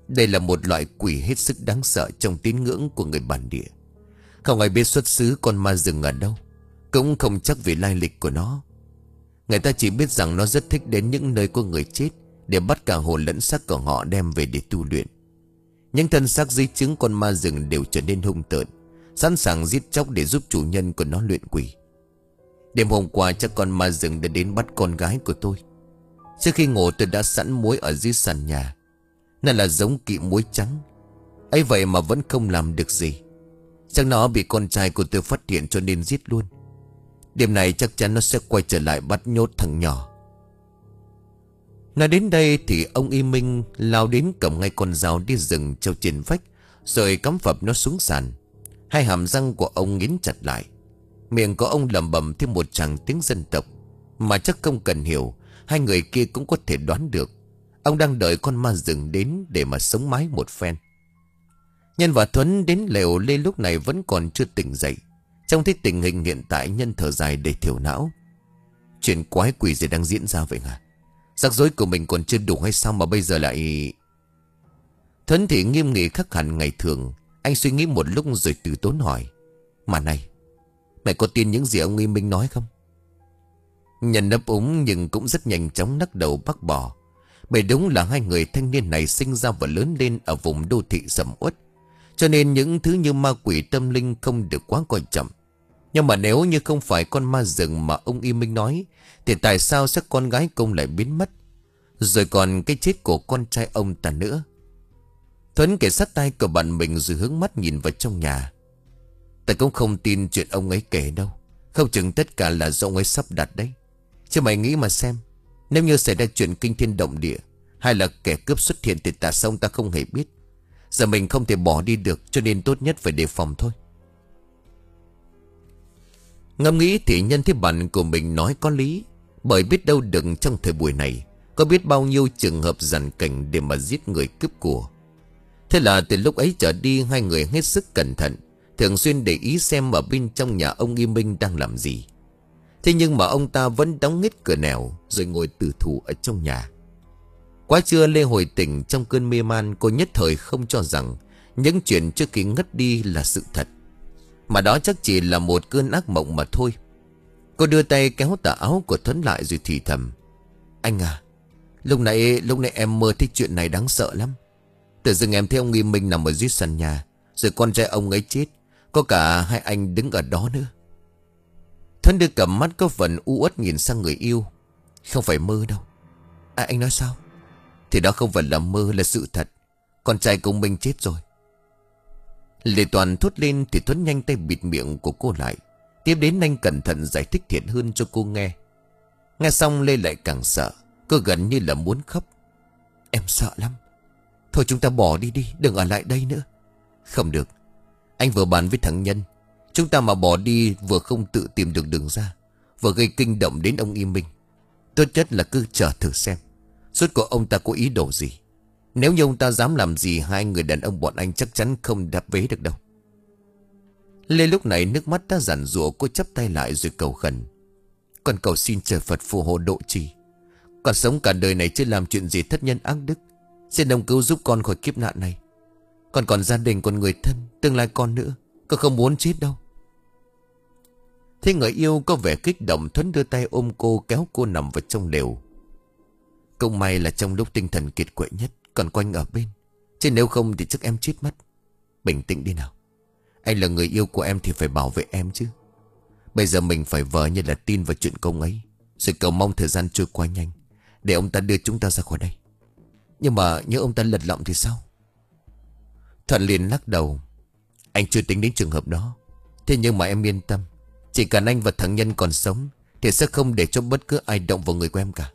Đây là một loại quỷ hết sức đáng sợ trong tín ngưỡng của người bản địa. Không ai biết xuất xứ con ma rừng ở đâu, cũng không chắc về lai lịch của nó. Người ta chỉ biết rằng nó rất thích đến những nơi có người chết để bắt cả hồn lẫn xác của họ đem về để tu luyện. Những thân xác di chứng con ma rừng đều trở nên hung tợn, sẵn sàng giết chóc để giúp chủ nhân của nó luyện quỷ. Đêm hôm qua chắc con ma rừng đã đến bắt con gái của tôi. Trước khi ngủ tôi đã sẵn muối ở dưới sàn nhà. Nó là giống kỵ muối trắng, ấy vậy mà vẫn không làm được gì. Chắc nó bị con trai của tôi phát hiện cho nên giết luôn. Đêm này chắc chắn nó sẽ quay trở lại bắt nhốt thằng nhỏ. Nói đến đây thì ông Y Minh lao đến cầm ngay con dao đi rừng treo trên vách, rồi cắm phập nó xuống sàn. Hai hàm răng của ông nghiến chặt lại. Miệng của ông lẩm bẩm thêm một tràng tiếng dân tộc mà chắc không cần hiểu, hai người kia cũng có thể đoán được. Ông đang đợi con ma rừng đến để mà sống mái một phen. Nhân và Thuấn đến lều Lê lúc này vẫn còn chưa tỉnh dậy. Trong thấy tình hình hiện tại, Nhân thở dài để thiểu não. Chuyện quái quỷ gì đang diễn ra vậy hả? Rắc rối của mình còn chưa đủ hay sao mà bây giờ lại... Thuấn thì nghiêm nghị khắc hẳn ngày thường. Anh suy nghĩ một lúc rồi từ tốn hỏi: Mà này, mày có tin những gì ông Y Minh nói không? Nhân ấp úng nhưng cũng rất nhanh chóng lắc đầu bác bỏ. Bởi đúng là hai người thanh niên này sinh ra và lớn lên ở vùng đô thị sầm uất, cho nên những thứ như ma quỷ tâm linh không được quá coi trọng. Nhưng mà nếu như không phải con ma rừng mà ông Y Minh nói, thì tại sao sẽ con gái công lại biến mất? Rồi còn cái chết của con trai ông ta nữa. Thuấn kể sát tay của bạn mình rồi hướng mắt nhìn vào trong nhà. Ta cũng không tin chuyện ông ấy kể đâu. Không chừng tất cả là do ông ấy sắp đặt đấy. Chứ mày nghĩ mà xem, nếu như xảy ra chuyện kinh thiên động địa, hay là kẻ cướp xuất hiện thì tại sao ta không hề biết? Giờ mình không thể bỏ đi được, cho nên tốt nhất phải đề phòng thôi. Ngẫm nghĩ thì Nhân thấy bạn của mình nói có lý. Bởi biết đâu được trong thời buổi này có biết bao nhiêu trường hợp giàn cảnh để mà giết người cướp của. Thế là từ lúc ấy trở đi, hai người hết sức cẩn thận, thường xuyên để ý xem ở bên trong nhà ông Y Minh đang làm gì. Thế nhưng mà ông ta vẫn đóng hết cửa nẻo rồi ngồi tử thủ ở trong nhà. Quá trưa Lê hồi tỉnh trong cơn mê man, cô nhất thời không cho rằng những chuyện trước khi ngất đi là sự thật, mà đó chắc chỉ là một cơn ác mộng mà thôi. Cô đưa tay kéo tà áo của Thuấn lại rồi thì thầm: Anh à, lúc nãy lúc nãy em mơ thấy chuyện này đáng sợ lắm. Tự dưng em thấy ông Y Minh nằm ở dưới sàn nhà, rồi con trai ông ấy chết, có cả hai anh đứng ở đó nữa. Thuấn đưa cầm mắt có phần u uất nhìn sang người yêu. Không phải mơ đâu. À, anh nói sao? Thì đó không phải là mơ, là sự thật. Con trai của mình chết rồi. Lê Toàn thốt lên thì Thuấn nhanh tay bịt miệng của cô lại. Tiếp đến anh cẩn thận giải thích thiện hơn cho cô nghe. Nghe xong Lê lại càng sợ. Cô gần như là muốn khóc. Em sợ lắm. Thôi chúng ta bỏ đi đi, đừng ở lại đây nữa. Không được. Anh vừa bàn với thằng Nhân. Chúng ta mà bỏ đi vừa không tự tìm được đường ra, vừa gây kinh động đến ông Y Minh. Tốt nhất là cứ chờ thử xem suốt của ông ta có ý đồ gì. Nếu như ông ta dám làm gì, hai người đàn ông bọn anh chắc chắn không đáp vế được đâu. Lê lúc này nước mắt đã giản rủa, cô chắp tay lại rồi cầu khẩn. Con cầu xin trời Phật phù hộ độ trì. Con sống cả đời này chưa làm chuyện gì thất nhân ác đức. Xin ông cứu giúp con khỏi kiếp nạn này. Con còn gia đình, còn người thân, tương lai con nữa. Con không muốn chết đâu. Thế người yêu có vẻ kích động, Thuấn đưa tay ôm cô, kéo cô nằm vào trong lều. Cũng may là trong lúc tinh thần kiệt quệ nhất còn quanh ở bên, chứ nếu không thì chắc em chết mất. Bình tĩnh đi nào. Anh là người yêu của em thì phải bảo vệ em chứ. Bây giờ mình phải vờ như là tin vào chuyện công ấy, rồi cầu mong thời gian trôi qua nhanh để ông ta đưa chúng ta ra khỏi đây. Nhưng mà nếu ông ta lật lọng thì sao? Thuận liền lắc đầu. Anh chưa tính đến trường hợp đó. Thế nhưng mà em yên tâm, chỉ cần anh và thằng Nhân còn sống thì sẽ không để cho bất cứ ai động vào người của em cả.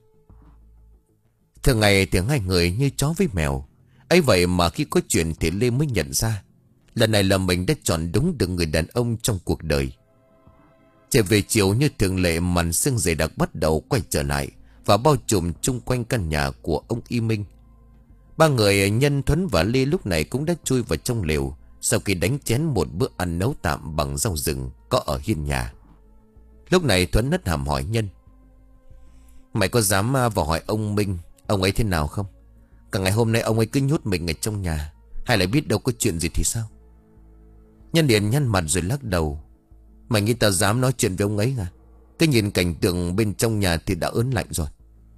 Thường ngày thì hai người như chó với mèo. Ấy vậy mà khi có chuyện thì Lê mới nhận ra lần này là mình đã chọn đúng được người đàn ông trong cuộc đời. Trở về chiều như thường lệ, màn sương dày đặc bắt đầu quay trở lại và bao trùm chung quanh căn nhà của ông Y Minh. Ba người Nhân, Thuấn và Lê lúc này cũng đã chui vào trong lều sau khi đánh chén một bữa ăn nấu tạm bằng rau rừng có ở hiên nhà. Lúc này Thuấn hất hàm hỏi Nhân: Mày có dám vào hỏi ông Minh ông ấy thế nào không? Cả ngày hôm nay ông ấy cứ nhốt mình ở trong nhà, hay là biết đâu có chuyện gì thì sao? Nhân liền nhăn mặt rồi lắc đầu. Mày nghĩ tao dám nói chuyện với ông ấy à? Cái nhìn cảnh tượng bên trong nhà thì đã ớn lạnh rồi.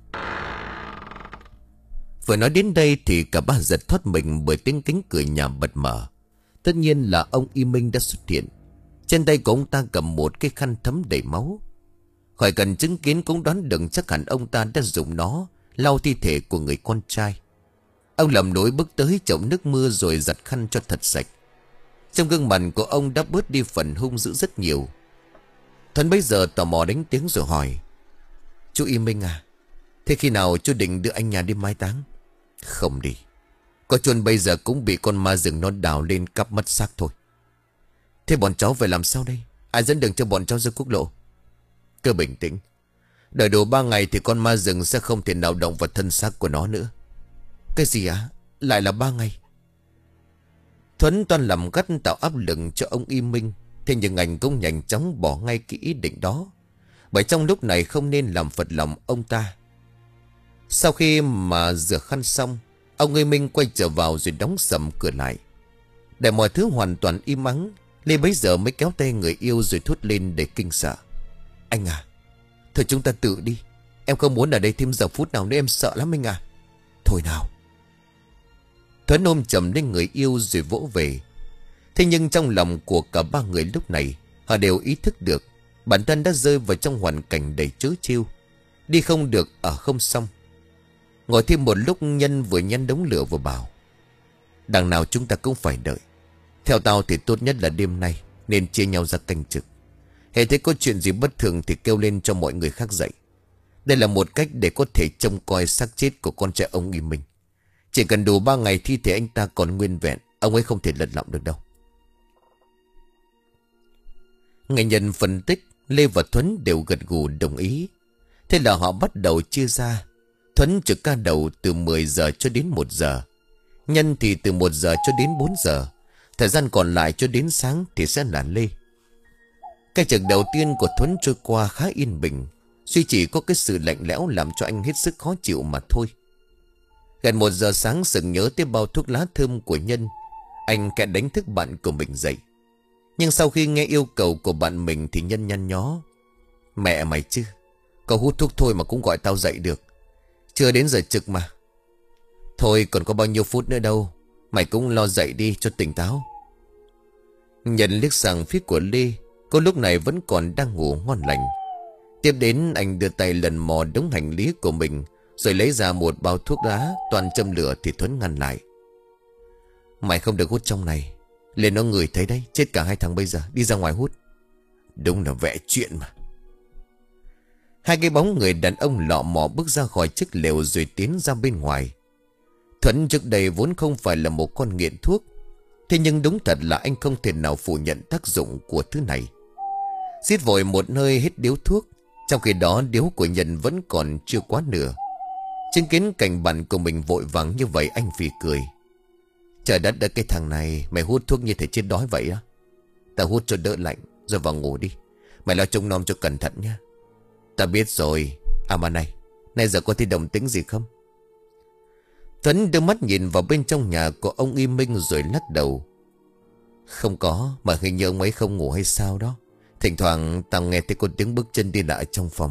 Vừa nói đến đây thì cả ba giật thoát mình bởi tiếng cánh cửa nhà bật mở. Tất nhiên là ông Y Minh đã xuất hiện. Trên tay của ông ta cầm một cái khăn thấm đầy máu. Khỏi cần chứng kiến cũng đoán được chắc hẳn ông ta đã dùng nó lau thi thể của người con trai. Ông lầm lỗi bước tới chậu nước mưa rồi giặt khăn cho thật sạch. Trong gương mặt của ông đã bớt đi phần hung dữ rất nhiều. Thuấn bây giờ tò mò đánh tiếng rồi hỏi. Chú Y Minh à, thế khi nào chú định đưa anh nhà đi mai táng? Không đi. Có chôn bây giờ cũng bị con ma rừng nó đào lên cắp mất xác thôi. Thế bọn cháu phải làm sao đây? Ai dẫn đường cho bọn cháu ra quốc lộ? Cứ bình tĩnh. Đợi đủ ba ngày thì con ma rừng sẽ không thể nào động vào thân xác của nó nữa. Cái gì á? Lại là ba ngày? Thuấn toàn làm gắt tạo áp lực cho ông Y Minh. Thế nhưng anh cũng nhanh chóng bỏ ngay cái ý định đó. Bởi trong lúc này không nên làm phật lòng ông ta. Sau khi mà rửa khăn xong, ông Y Minh quay trở vào rồi đóng sầm cửa lại. Để mọi thứ hoàn toàn im ắng, Lê bấy giờ mới kéo tay người yêu rồi thốt lên để kinh sợ. Anh à, thôi chúng ta tự đi. Em không muốn ở đây thêm giờ phút nào nữa, em sợ lắm anh à. Thôi nào. Thuấn ôm chầm lên người yêu rồi vỗ về. Thế nhưng trong lòng của cả ba người lúc này, họ đều ý thức được bản thân đã rơi vào trong hoàn cảnh đầy trớ trêu. Đi không được, ở không xong. Ngồi thêm một lúc, Nhân vừa nhăn đống lửa vừa bảo. Đằng nào chúng ta cũng phải đợi. Theo tao thì tốt nhất là đêm nay nên chia nhau ra canh trực. Hễ thấy có chuyện gì bất thường thì kêu lên cho mọi người khác dậy. Đây là một cách để có thể trông coi xác chết của con trai ông Y Minh. Chỉ cần đủ ba ngày thi thể anh ta còn nguyên vẹn, ông ấy không thể lật lọng được đâu. Nghe Nhân phân tích, Lê và Thuấn đều gật gù đồng ý. Thế là họ bắt đầu chia ra. Thuấn trực ca đầu từ mười giờ cho đến một giờ. Nhân thì từ một giờ cho đến bốn giờ. Thời gian còn lại cho đến sáng thì sẽ là Lê. Cái trực đầu tiên của Thuấn trôi qua khá yên bình. Duy chỉ có cái sự lạnh lẽo làm cho anh hết sức khó chịu mà thôi. Gần một giờ sáng sực nhớ tới bao thuốc lá thơm của Nhân. Anh kẻ đánh thức bạn của mình dậy. Nhưng sau khi nghe yêu cầu của bạn mình thì Nhân nhăn nhó. Mẹ mày chứ, cậu hút thuốc thôi mà cũng gọi tao dậy được. Chưa đến giờ trực mà. Thôi còn có bao nhiêu phút nữa đâu. Mày cũng lo dậy đi cho tỉnh táo. Nhân liếc sang phía của Lê. Cô lúc này vẫn còn đang ngủ ngon lành. Tiếp đến anh đưa tay lần mò đống hành lý của mình, rồi lấy ra một bao thuốc lá toàn châm lửa thì Thuấn ngăn lại. Mày không được hút trong này. Lên nó ngửi thấy đấy. Chết cả hai thằng bây giờ. Đi ra ngoài hút. Đúng là vẽ chuyện mà. Hai cái bóng người đàn ông lọ mọ bước ra khỏi chiếc lều rồi tiến ra bên ngoài. Thuấn trước đây vốn không phải là một con nghiện thuốc. Thế nhưng đúng thật là anh không thể nào phủ nhận tác dụng của thứ này. Giết vội một nơi hết điếu thuốc. Trong khi đó điếu của Nhân vẫn còn chưa quá nửa. Chứng kiến cảnh bạn của mình vội vàng như vậy, anh phì cười. Trời đất ơi, cái thằng này mày hút thuốc như thể chết đói vậy á. Tao hút cho đỡ lạnh rồi vào ngủ đi. Mày lo trông nom cho cẩn thận nhá. Ta biết rồi. À mà này, nay giờ có thấy động tĩnh gì không? Tuấn đưa mắt nhìn vào bên trong nhà của ông Y Minh rồi lắc đầu. Không có, mà hình như ông ấy không ngủ hay sao đó. Thỉnh thoảng tao nghe thấy có tiếng bước chân đi lại trong phòng.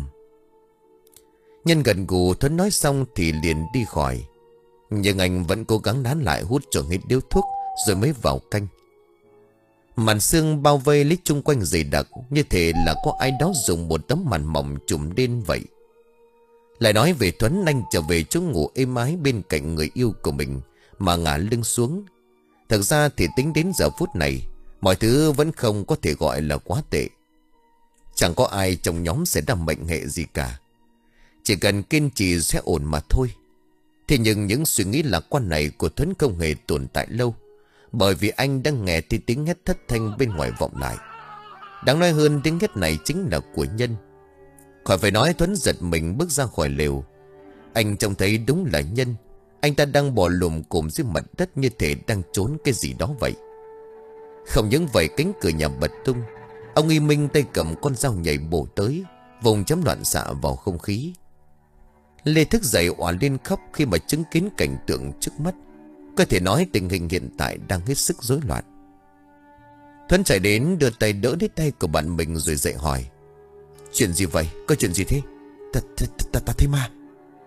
Nhân gần gù, Tuấn nói xong thì liền đi khỏi. Nhưng anh vẫn cố gắng nán lại hút cho hết điếu thuốc rồi mới vào canh. Màn sương bao vây lấy chung quanh dày đặc, như thể là có ai đó dùng một tấm màn mỏng trùm lên vậy. Lại nói về Tuấn, anh trở về chỗ ngủ êm ái bên cạnh người yêu của mình mà ngả lưng xuống. Thật ra thì tính đến giờ phút này, mọi thứ vẫn không có thể gọi là quá tệ. Chẳng có ai trong nhóm sẽ ra mệnh hệ gì cả. Chỉ cần kiên trì sẽ ổn mà thôi. Thế nhưng những suy nghĩ lạc quan này của Tuấn không hề tồn tại lâu. Bởi vì anh đang nghe thấy tiếng hét thất thanh bên ngoài vọng lại. Đáng nói hơn, tiếng hét này chính là của Nhân. Khỏi phải nói, Tuấn giật mình bước ra khỏi lều. Anh trông thấy đúng là Nhân. Anh ta đang bò lùm cùm dưới mặt đất như thể đang trốn cái gì đó vậy. Không những vậy, cánh cửa nhà bật tung. Ông Y Minh tay cầm con dao nhảy bổ tới, vùng chấm loạn xạ vào không khí. Lê thức dậy òa lên khóc khi mà chứng kiến cảnh tượng trước mắt. Có thể nói tình hình hiện tại đang hết sức rối loạn. Thuấn chạy đến đưa tay đỡ lấy tay của bạn mình rồi dậy hỏi: Chuyện gì vậy? Có chuyện gì thế? Ta, ta, ta, ta thấy ma.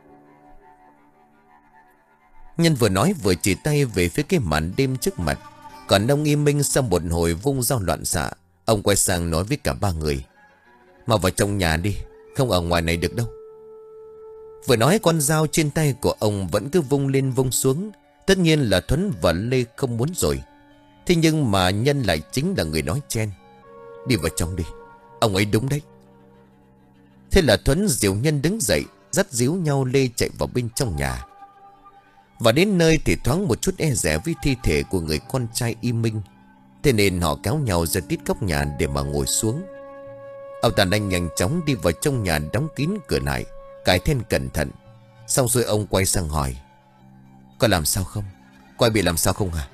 Nhân vừa nói vừa chỉ tay về phía cái màn đêm trước mặt. Còn ông Y Minh sau một hồi vung dao loạn xạ, ông quay sang nói với cả ba người: Mà vào trong nhà đi, không ở ngoài này được đâu. Vừa nói con dao trên tay của ông vẫn cứ vung lên vung xuống. Tất nhiên là Thuấn và Lê không muốn rồi. Thế nhưng mà Nhân lại chính là người nói chen: Đi vào trong đi, ông ấy đúng đấy. Thế là Thuấn dìu Nhân đứng dậy, dắt díu nhau Lê chạy vào bên trong nhà. Và đến nơi thì thoáng một chút e dè với thi thể của người con trai Y Minh. Thế nên họ kéo nhau ra tít góc nhà để mà ngồi xuống. Ông Tàn Anh nhanh chóng đi vào trong nhà, đóng kín cửa lại, cài then cẩn thận. Xong rồi ông quay sang hỏi: Có làm sao không? Có bị làm sao không hả?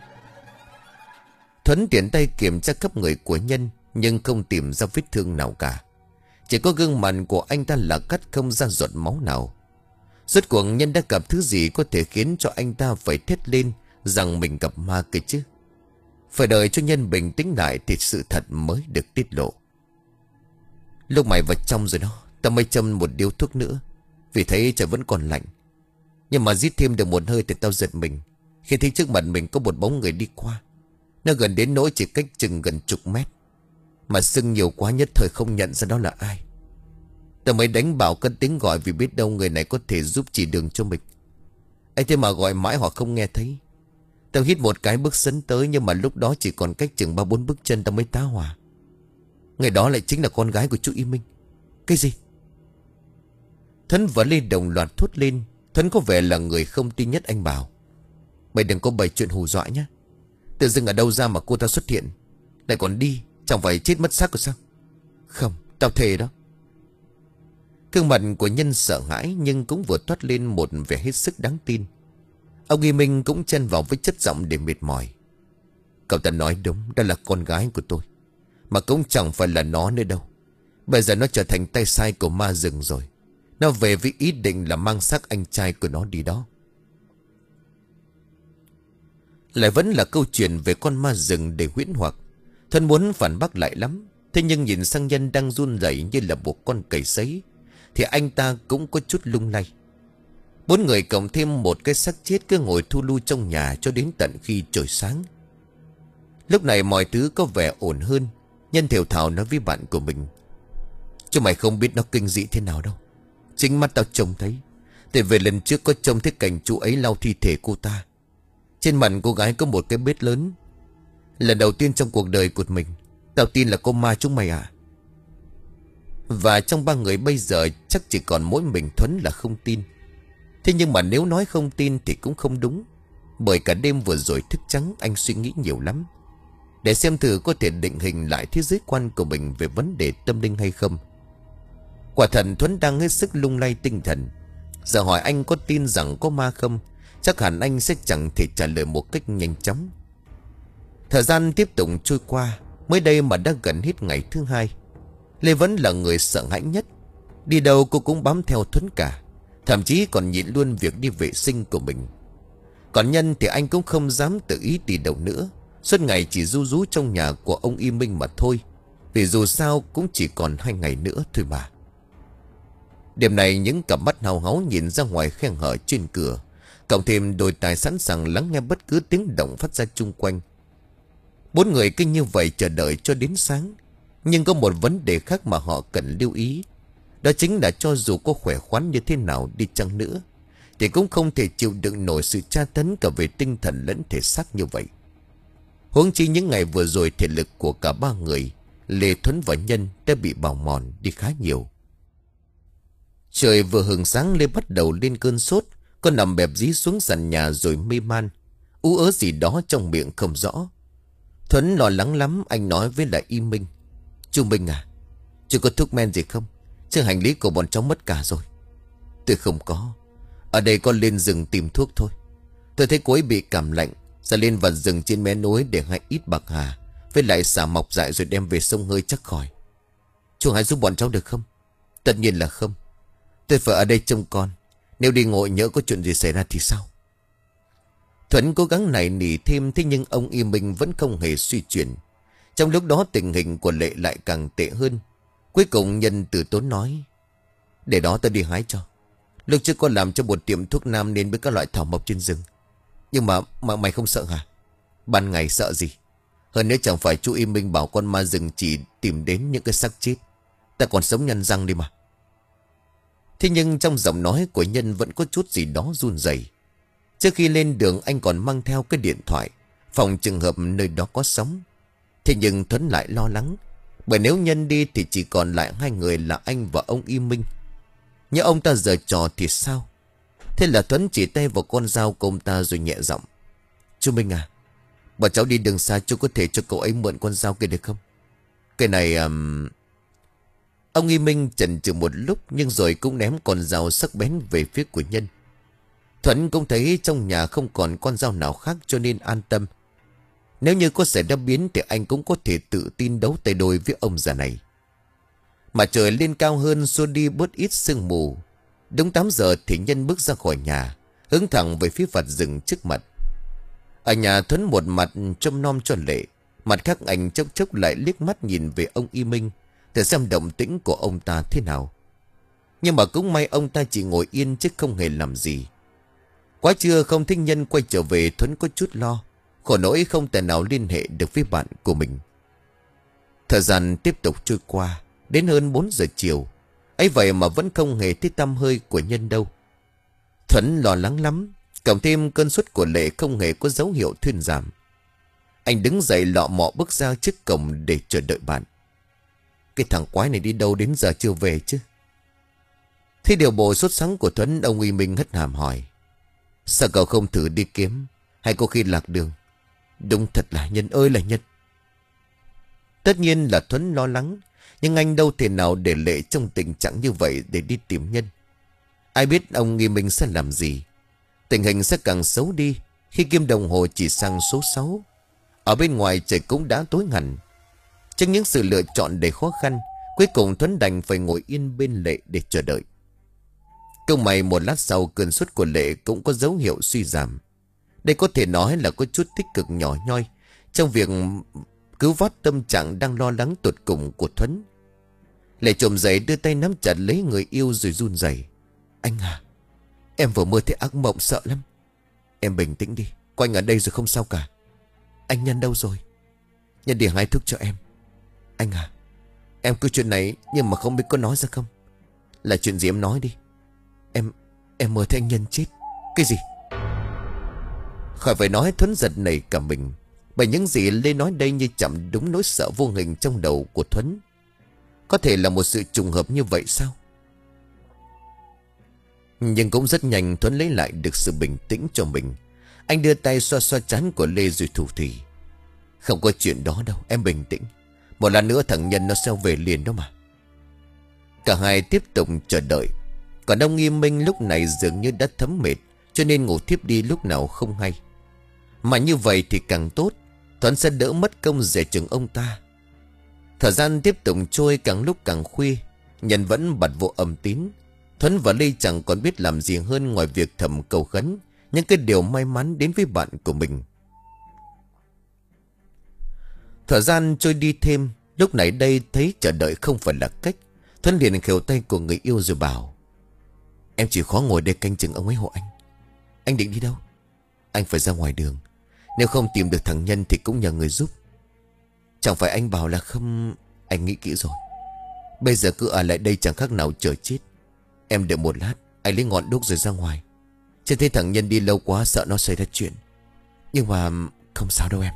Thuấn tiện tay kiểm tra khắp người của Nhân, nhưng không tìm ra vết thương nào cả. Chỉ có gương mặt của anh ta là cắt không ra giọt máu nào. Rốt cuộc Nhân đã gặp thứ gì có thể khiến cho anh ta phải thét lên rằng mình gặp ma cơ chứ? Phải đợi cho Nhân bình tĩnh lại thì sự thật mới được tiết lộ. Lúc mày vào trong rồi đó, tao mới châm một điếu thuốc nữa, vì thấy trời vẫn còn lạnh. Nhưng mà rít thêm được một hơi thì tao giật mình khi thấy trước mặt mình có một bóng người đi qua. Nó gần đến nỗi chỉ cách chừng gần chục mét, mà sưng nhiều quá nhất thời không nhận ra đó là ai. Tao mới đánh bảo cất tiếng gọi vì biết đâu người này có thể giúp chỉ đường cho mình. ấy thế mà gọi mãi họ không nghe thấy. Tao hít một cái bước sấn tới, nhưng mà lúc đó chỉ còn cách chừng ba bốn bước chân tao mới tá hỏa. Người đó lại chính là con gái của chú Y Minh. Cái gì? Thuấn và Lê đồng loạt thốt lên. Thuấn có vẻ là người không tin nhất anh bảo: Mày đừng có bày chuyện hù dọa nhé. Tự dưng ở đâu ra mà cô ta xuất hiện, lại còn đi, chẳng phải chết mất xác rồi sao? Không, tao thề đó. Gương mặt của Nhân sợ hãi nhưng cũng vừa toát lên một vẻ hết sức đáng tin. Ông Y Minh cũng chen vào với chất giọng để mệt mỏi: Cậu ta nói đúng, đó là con gái của tôi. Mà cũng chẳng phải là nó nữa đâu. Bây giờ nó trở thành tay sai của ma rừng rồi. Nó về với ý định là mang xác anh trai của nó đi đó. Lại vẫn là câu chuyện về con ma rừng để huyễn hoặc. Thân muốn phản bác lại lắm. Thế nhưng nhìn sang Nhân đang run rẩy như là một con cầy sấy, thì anh ta cũng có chút lung lay. Bốn người cộng thêm một cái xác chết cứ ngồi thu lu trong nhà cho đến tận khi trời sáng. Lúc này mọi thứ có vẻ ổn hơn. Nhân thều thào nói với bạn của mình: Chứ mày không biết nó kinh dị thế nào đâu. Chính mắt tao trông thấy. Tại về lần trước có trông thấy cảnh chú ấy lau thi thể cô ta. Trên mặt cô gái có một cái vết lớn. Lần đầu tiên trong cuộc đời của mình tao tin là có ma chúng mày à. Và trong ba người bây giờ chắc chỉ còn mỗi mình Thuấn là không tin. Thế nhưng mà nếu nói không tin thì cũng không đúng. Bởi cả đêm vừa rồi thức trắng anh suy nghĩ nhiều lắm, để xem thử có thể định hình lại thế giới quan của mình về vấn đề tâm linh hay không. Quả thật Thuấn đang hết sức lung lay tinh thần. Giờ hỏi anh có tin rằng có ma không, chắc hẳn anh sẽ chẳng thể trả lời một cách nhanh chóng. Thời gian tiếp tục trôi qua. Mới đây mà đã gần hết ngày thứ hai. Lê vẫn là người sợ hãi nhất. Đi đâu cô cũng bám theo Thuấn cả, thậm chí còn nhịn luôn việc đi vệ sinh của mình. Còn Nhân thì anh cũng không dám tự ý đi đâu nữa. Suốt ngày chỉ ru rú trong nhà của ông Y Minh mà thôi. Vì dù sao cũng chỉ còn hai ngày nữa thôi mà. Đêm này những cặp mắt hào háo nhìn ra ngoài khe hở trên cửa, cộng thêm đôi tai sẵn sàng lắng nghe bất cứ tiếng động phát ra chung quanh. Bốn người cứ như vậy chờ đợi cho đến sáng. Nhưng có một vấn đề khác mà họ cần lưu ý. Đó chính là cho dù có khỏe khoắn như thế nào đi chăng nữa, thì cũng không thể chịu đựng nổi sự tra tấn cả về tinh thần lẫn thể xác như vậy. Huống chi những ngày vừa rồi thể lực của cả ba người, Lê, Thuấn và Nhân, đã bị bào mòn đi khá nhiều. Trời vừa hừng sáng, Lê bắt đầu lên cơn sốt. Cô nằm bẹp dí xuống sàn nhà rồi mê man, ú ớ gì đó trong miệng không rõ. Thuấn lo lắng lắm, anh nói với lại Y Minh: Chú Minh à, chú có thuốc men gì không? Chứ hành lý của bọn cháu mất cả rồi. Tôi không có. Ở đây con lên rừng tìm thuốc thôi. Tôi thấy cô ấy bị cảm lạnh, ra lên vào rừng trên mé núi để hái ít bạc hà với lại xả mọc dại rồi đem về sông hơi chắc khỏi. Chú hãy giúp bọn cháu được không? Tất nhiên là không. Tôi phải ở đây trông con, Nếu đi ngồi nhỡ có chuyện gì xảy ra thì sao? Thuấn cố gắng nài nỉ thêm, thế nhưng ông Y Minh vẫn không hề suy chuyển. Trong lúc đó tình hình của Lệ lại càng tệ hơn. Cuối cùng Nhân từ tốn nói: để đó tôi đi hái cho. Lúc trước con làm cho một tiệm thuốc nam nên với các loại thảo mộc trên rừng. Nhưng mà, mà mày không sợ hả? Ban ngày sợ gì? Hơn nữa chẳng phải chú Y Minh bảo con ma rừng chỉ tìm đến những cái xác chết. Ta còn sống nhăn răng đi mà. Thế nhưng trong giọng nói của Nhân vẫn có chút gì đó run rẩy. Trước khi lên đường anh còn mang theo cái điện thoại, phòng trường hợp nơi đó có sóng. Thế nhưng Thuấn lại lo lắng, bởi nếu Nhân đi thì chỉ còn lại hai người là anh và ông Y Minh. Nhớ ông ta giở trò thì sao? Thế là Thuấn chỉ tay vào con dao của ông ta rồi nhẹ giọng: chú Minh à, bảo cháu đi đường xa, chú có thể cho cậu ấy mượn con dao kia được không? Cái này... Um... Ông Y Minh chần chừ một lúc nhưng rồi cũng ném con dao sắc bén về phía của Nhân. Thuấn cũng thấy trong nhà không còn con dao nào khác cho nên an tâm. Nếu như có xảy ra biến thì anh cũng có thể tự tin đấu tay đôi với ông già này. Mà trời lên cao hơn, xua đi bớt ít sương mù. Đúng tám giờ thì Nhân bước ra khỏi nhà, hướng thẳng về phía vạt rừng trước mặt. Ở nhà Thuấn một mặt trông nom cho Lệ, mặt khác anh chốc chốc lại liếc mắt nhìn về ông Y Minh để xem động tĩnh của ông ta thế nào. Nhưng mà cũng may ông ta chỉ ngồi yên chứ không hề làm gì. Quá trưa không thấy Nhân quay trở về, Thuấn có chút lo, khổ nỗi không thể nào liên hệ được với bạn của mình. Thời gian tiếp tục trôi qua, đến hơn bốn giờ chiều. Ấy vậy mà vẫn không hề thấy tăm hơi của Nhân đâu. Thuấn lo lắng lắm, cộng thêm cơn sốt của Lệ không hề có dấu hiệu thuyên giảm. Anh đứng dậy lọ mọ bước ra trước cổng để chờ đợi bạn. Cái thằng quái này đi đâu đến giờ chưa về chứ? Thế điều bộ sốt sắng của Thuấn, ông Y Minh hất hàm hỏi: sao cậu không thử đi kiếm, hay có khi lạc đường? Đúng thật là Nhân ơi là Nhân. Tất nhiên là Thuấn lo lắng, nhưng anh đâu thể nào để Lệ trong tình trạng như vậy để đi tìm Nhân. Ai biết ông Y Minh sẽ làm gì? Tình hình sẽ càng xấu đi khi kim đồng hồ chỉ sang số sáu. Ở bên ngoài trời cũng đã tối hẳn. Trong những sự lựa chọn đầy khó khăn, cuối cùng Thuấn đành phải ngồi yên bên Lệ để chờ đợi. Công may một lát sau, cơn sốt của Lệ cũng có dấu hiệu suy giảm. Đây có thể nói là có chút tích cực nhỏ nhoi trong việc cứu vớt tâm trạng đang lo lắng tột cùng của Thuấn. Lệ trồm dậy đưa tay nắm chặt lấy người yêu rồi run rẩy: anh à, em vừa mơ thấy ác mộng sợ lắm. Em bình tĩnh đi, có anh ở đây rồi không sao cả. Anh Nhân đâu rồi? Nhân đi hái thuốc cho em. Anh à, em cứ chuyện này nhưng mà không biết có nói ra không? Là chuyện gì em nói đi. Em, em mơ thấy anh Nhân chết. Cái gì? Khỏi phải nói, Thuấn giật nảy cả mình, bởi những gì Lê nói đây như chạm đúng nỗi sợ vô hình trong đầu của Thuấn. Có thể là một sự trùng hợp như vậy sao? Nhưng cũng rất nhanh Thuấn lấy lại được sự bình tĩnh cho mình. Anh đưa tay xoa xoa trán của Lê rồi thủ thỉ: không có chuyện đó đâu, em bình tĩnh. Một lần nữa thằng Nhân nó sẽ về liền đó mà. Cả hai tiếp tục chờ đợi. Còn ông Y Minh lúc này dường như đã thấm mệt, cho nên ngủ thiếp đi lúc nào không hay. Mà như vậy thì càng tốt, Thuấn sẽ đỡ mất công dè chừng ông ta. Thời gian tiếp tục trôi, càng lúc càng khuya. Nhân vẫn bật vô âm tín. Thuấn và Lê chẳng còn biết làm gì hơn ngoài việc thầm cầu khấn những cái điều may mắn đến với bạn của mình. Thời gian trôi đi thêm. Lúc này đây thấy chờ đợi không phải là cách, Thuấn liền khều tay của người yêu rồi bảo: em chỉ khó ngồi đây canh chừng ông ấy hộ anh. Anh định đi đâu? Anh phải ra ngoài đường. Nếu không tìm được thằng Nhân thì cũng nhờ người giúp. Chẳng phải anh bảo là không? Anh nghĩ kỹ rồi. Bây giờ cứ ở lại đây chẳng khác nào chờ chết. Em đợi một lát, anh lấy ngọn đuốc rồi ra ngoài. Chứ thấy thằng Nhân đi lâu quá sợ nó xảy ra chuyện. Nhưng mà không sao đâu em.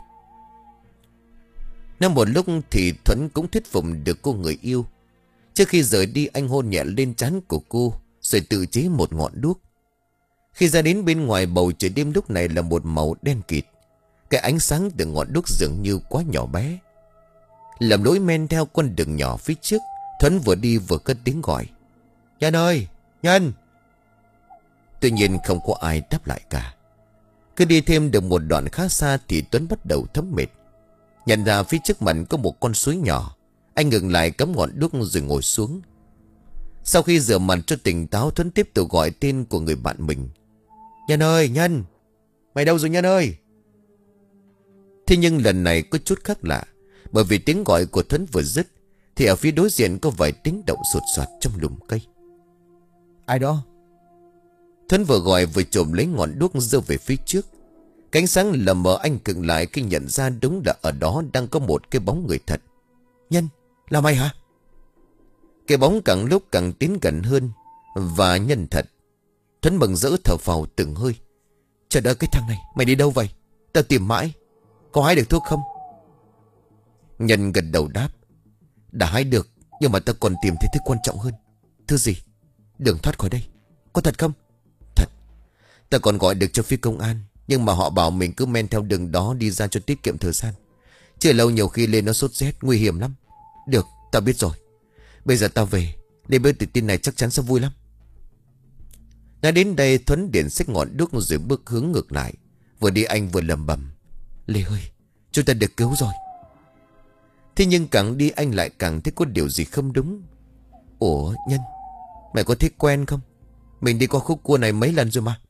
Năm một lúc thì Thuấn cũng thuyết phục được cô người yêu. Trước khi rời đi, anh hôn nhẹ lên trán của cô rồi tự chế một ngọn đuốc. Khi ra đến bên ngoài, bầu trời đêm lúc này là một màu đen kịt. Cái ánh sáng từ ngọn đuốc dường như quá nhỏ bé. Làm lối men theo con đường nhỏ phía trước, Thuấn vừa đi vừa cất tiếng gọi: Nhân ơi, Nhân! Tuy nhiên không có ai đáp lại cả. Cứ đi thêm được một đoạn khá xa thì Tuấn bắt đầu thấm mệt. Nhận ra phía trước mặt có một con suối nhỏ, anh ngừng lại cắm ngọn đuốc rồi ngồi xuống. Sau khi rửa mặt cho tỉnh táo, Thuấn tiếp tục gọi tên của người bạn mình. Nhân ơi, Nhân! Mày đâu rồi Nhân ơi? Thế nhưng lần này có chút khác lạ. Bởi vì tiếng gọi của Thuấn vừa dứt thì ở phía đối diện có vài tiếng động sột soạt trong lùm cây. Ai đó? Thuấn vừa gọi vừa trộm lấy ngọn đuốc giơ về phía trước. Cánh sáng lờ mờ, anh khựng lại khi nhận ra đúng là ở đó đang có một cái bóng người thật. Nhân, là mày hả? Cái bóng càng lúc càng tiến gần hơn. Và Nhân thật. Thuấn mừng rỡ thở phào từng hơi. Trời ơi, cái thằng này, mày đi đâu vậy? Tao tìm mãi. Có hái được thuốc không? Nhân gật đầu đáp. Đã hái được, nhưng mà tao còn tìm thấy thứ quan trọng hơn. Thứ gì? Đường thoát khỏi đây. Có thật không? Thật. Tao còn gọi được cho phía công an, nhưng mà họ bảo mình cứ men theo đường đó đi ra cho tiết kiệm thời gian. Chưa lâu nhiều khi lên nó sốt rét, nguy hiểm lắm. Được, tao biết rồi. Bây giờ tao về. Để biết tự tin này chắc chắn sẽ vui lắm. Nói đến đây, Thuấn điện xách ngọn đuốc rồi bước hướng ngược lại. Vừa đi anh vừa lầm bầm. Lê ơi, chúng ta được cứu rồi. Thế nhưng càng đi anh lại càng thấy có điều gì không đúng. Ủa Nhân, mày có thấy quen không? Mình đi qua khúc cua này mấy lần rồi mà.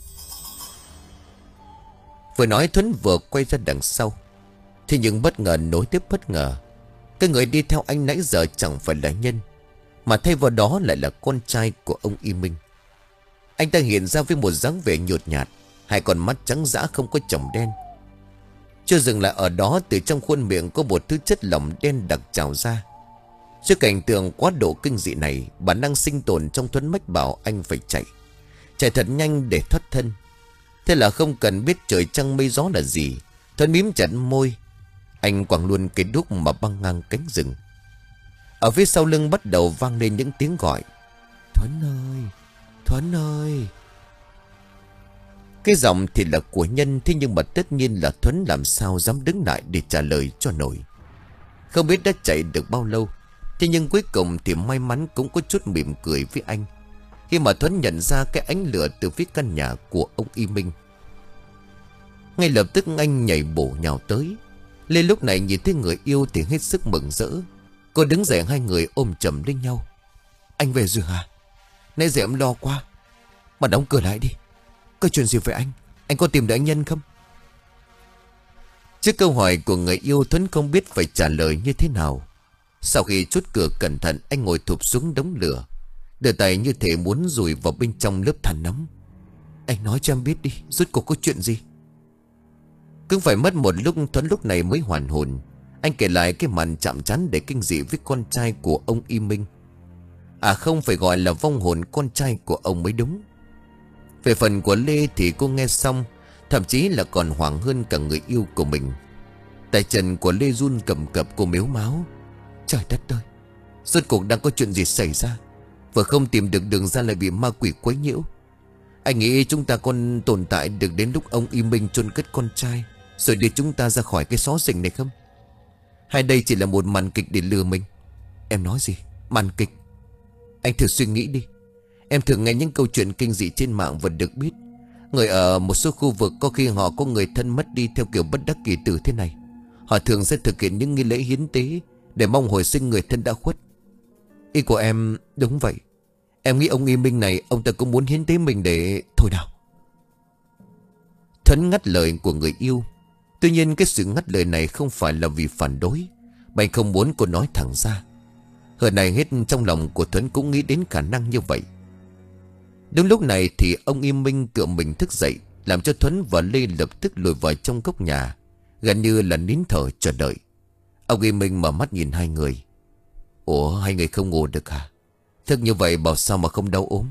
Vừa nói Thuấn vừa quay ra đằng sau. Thế nhưng bất ngờ nối tiếp bất ngờ. Cái người đi theo anh nãy giờ chẳng phải là Nhân, mà thay vào đó lại là con trai của ông Y Minh. Anh ta hiện ra với một dáng vẻ nhột nhạt, hai con mắt trắng dã không có chồng đen. Chưa dừng lại ở đó, từ trong khuôn miệng có một thứ chất lỏng đen đặc trào ra. Trước cảnh tượng quá độ kinh dị này, bản năng sinh tồn trong Thuấn mách bảo anh phải chạy. Chạy thật nhanh để thoát thân. Thế là không cần biết trời trăng mây gió là gì, Thuấn mím chặt môi. Anh quẳng luôn cây đuốc mà băng ngang cánh rừng. Ở phía sau lưng bắt đầu vang lên những tiếng gọi. Thuấn ơi, Thuấn ơi. Cái giọng thì là của Nhân, thế nhưng mà tất nhiên là Thuấn làm sao dám đứng lại để trả lời cho nổi. Không biết đã chạy được bao lâu, thế nhưng cuối cùng thì may mắn cũng có chút mỉm cười với anh khi mà Thuấn nhận ra cái ánh lửa từ phía căn nhà của ông Y Minh. Ngay lập tức anh nhảy bổ nhào tới. Lê lúc này nhìn thấy người yêu thì hết sức mừng rỡ. Cô đứng dậy, hai người ôm chầm lên nhau. Anh về rồi hả? Nãy giờ em lo quá. Mà đóng cửa lại đi. Có chuyện gì vậy anh? Anh có tìm được anh Nhân không? Trước câu hỏi của người yêu, Thuấn không biết phải trả lời như thế nào. Sau khi chốt cửa cẩn thận, anh ngồi thụp xuống đống lửa, đưa tay như thể muốn dùi vào bên trong lớp than nóng. Anh nói cho em biết đi, rốt cuộc có chuyện gì? Cứ phải mất một lúc, Thuấn lúc này mới hoàn hồn. Anh kể lại cái màn chạm trán để kinh dị với con trai của ông Y Minh. À không, phải gọi là vong hồn con trai của ông mới đúng. Về phần của Lê thì cô nghe xong, thậm chí là còn hoảng hơn cả người yêu của mình. Tay chân của Lê run cầm cập, cô mếu máo. Trời đất ơi, rốt cuộc đang có chuyện gì xảy ra? Vừa không tìm được đường ra lại bị ma quỷ quấy nhiễu. Anh nghĩ chúng ta còn tồn tại được đến lúc ông Y Minh chôn cất con trai, rồi đưa chúng ta ra khỏi cái xó xỉnh này không? Hay đây chỉ là một màn kịch để lừa mình? Em nói gì? Màn kịch? Anh thử suy nghĩ đi. Em thường nghe những câu chuyện kinh dị trên mạng và được biết người ở một số khu vực có khi họ có người thân mất đi theo kiểu bất đắc kỳ tử thế này. Họ thường sẽ thực hiện những nghi lễ hiến tế để mong hồi sinh người thân đã khuất. Ý của em đúng vậy. Em nghĩ ông Y Minh này, ông ta cũng muốn hiến tế mình để... Thôi nào. Thuấn ngắt lời của người yêu. Tuy nhiên cái sự ngắt lời này không phải là vì phản đối, mà anh không muốn cô nói thẳng ra. Hơn này hết, trong lòng của Thuấn cũng nghĩ đến khả năng như vậy. Đúng lúc này thì ông Y Minh cựa mình thức dậy, làm cho Thuấn và Lê lập tức lùi vào trong góc nhà, gần như là nín thở chờ đợi. Ông Y Minh mở mắt nhìn hai người. Ủa, hai người không ngủ được hả? Thức như vậy bảo sao mà không đau ốm?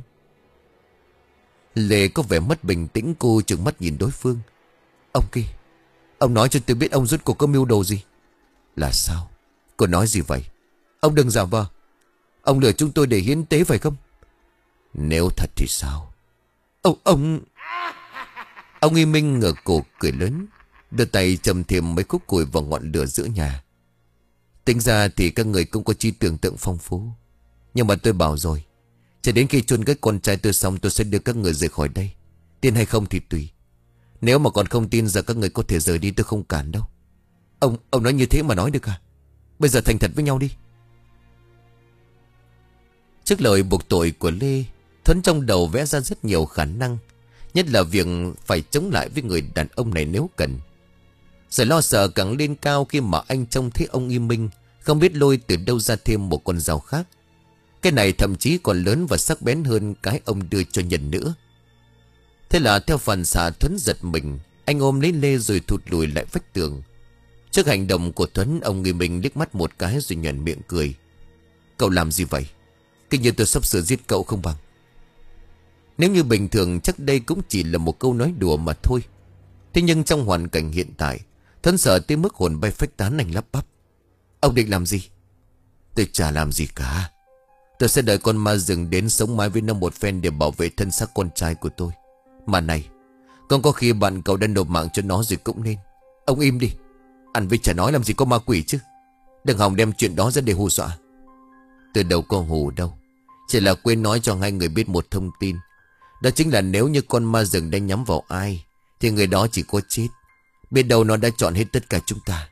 Lê có vẻ mất bình tĩnh, cô trừng mắt nhìn đối phương. Ông kia, ông nói cho tôi biết ông rốt cuộc có mưu đồ gì? Là sao? Cô nói gì vậy? Ông đừng giả vờ. Ông lừa chúng tôi để hiến tế phải không? Nếu thật thì sao? Ông, ông... Ông Y Minh ngửa cổ cười lớn, đưa tay châm thêm mấy khúc củi vào ngọn lửa giữa nhà. Tính ra thì các người cũng có trí tưởng tượng phong phú. Nhưng mà tôi bảo rồi, cho đến khi chôn cái con trai tôi xong, tôi sẽ đưa các người rời khỏi đây. Tin hay không thì tùy. Nếu mà còn không tin, giờ các người có thể rời đi, tôi không cản đâu. Ông, ông nói như thế mà nói được à? Bây giờ thành thật với nhau đi. Trước lời buộc tội của Lê, Thuấn trong đầu vẽ ra rất nhiều khả năng, nhất là việc phải chống lại với người đàn ông này nếu cần. Sự lo sợ càng lên cao khi mà anh trông thấy ông Y Minh không biết lôi từ đâu ra thêm một con dao khác. Cái này thậm chí còn lớn và sắc bén hơn cái ông đưa cho Nhân nữa. Thế là theo phản xạ Thuấn giật mình, anh ôm lấy Lê rồi thụt lùi lại vách tường. Trước hành động của Thuấn, ông Y Minh liếc mắt một cái rồi nhoẻn miệng cười. Cậu làm gì vậy? Kinh như tôi sắp sửa giết cậu không bằng. Nếu như bình thường chắc đây cũng chỉ là một câu nói đùa mà thôi. Thế nhưng trong hoàn cảnh hiện tại, Thuấn sợ tới mức hồn bay phách tán, anh lắp bắp. Ông định làm gì? Tôi chả làm gì cả. Tôi sẽ đợi con ma rừng đến sống mái với nó một phen để bảo vệ thân xác con trai của tôi. Mà này, còn có khi bạn cậu đã nộp mạng cho nó rồi cũng nên. Ông im đi. Ăn với chả nói làm gì có ma quỷ chứ. Đừng hòng đem chuyện đó ra để hù dọa. Tôi đâu có hù đâu. Chỉ là quên nói cho hai người biết một thông tin. Đó chính là nếu như con ma rừng đang nhắm vào ai thì người đó chỉ có chết. Biết đâu nó đã chọn hết tất cả chúng ta.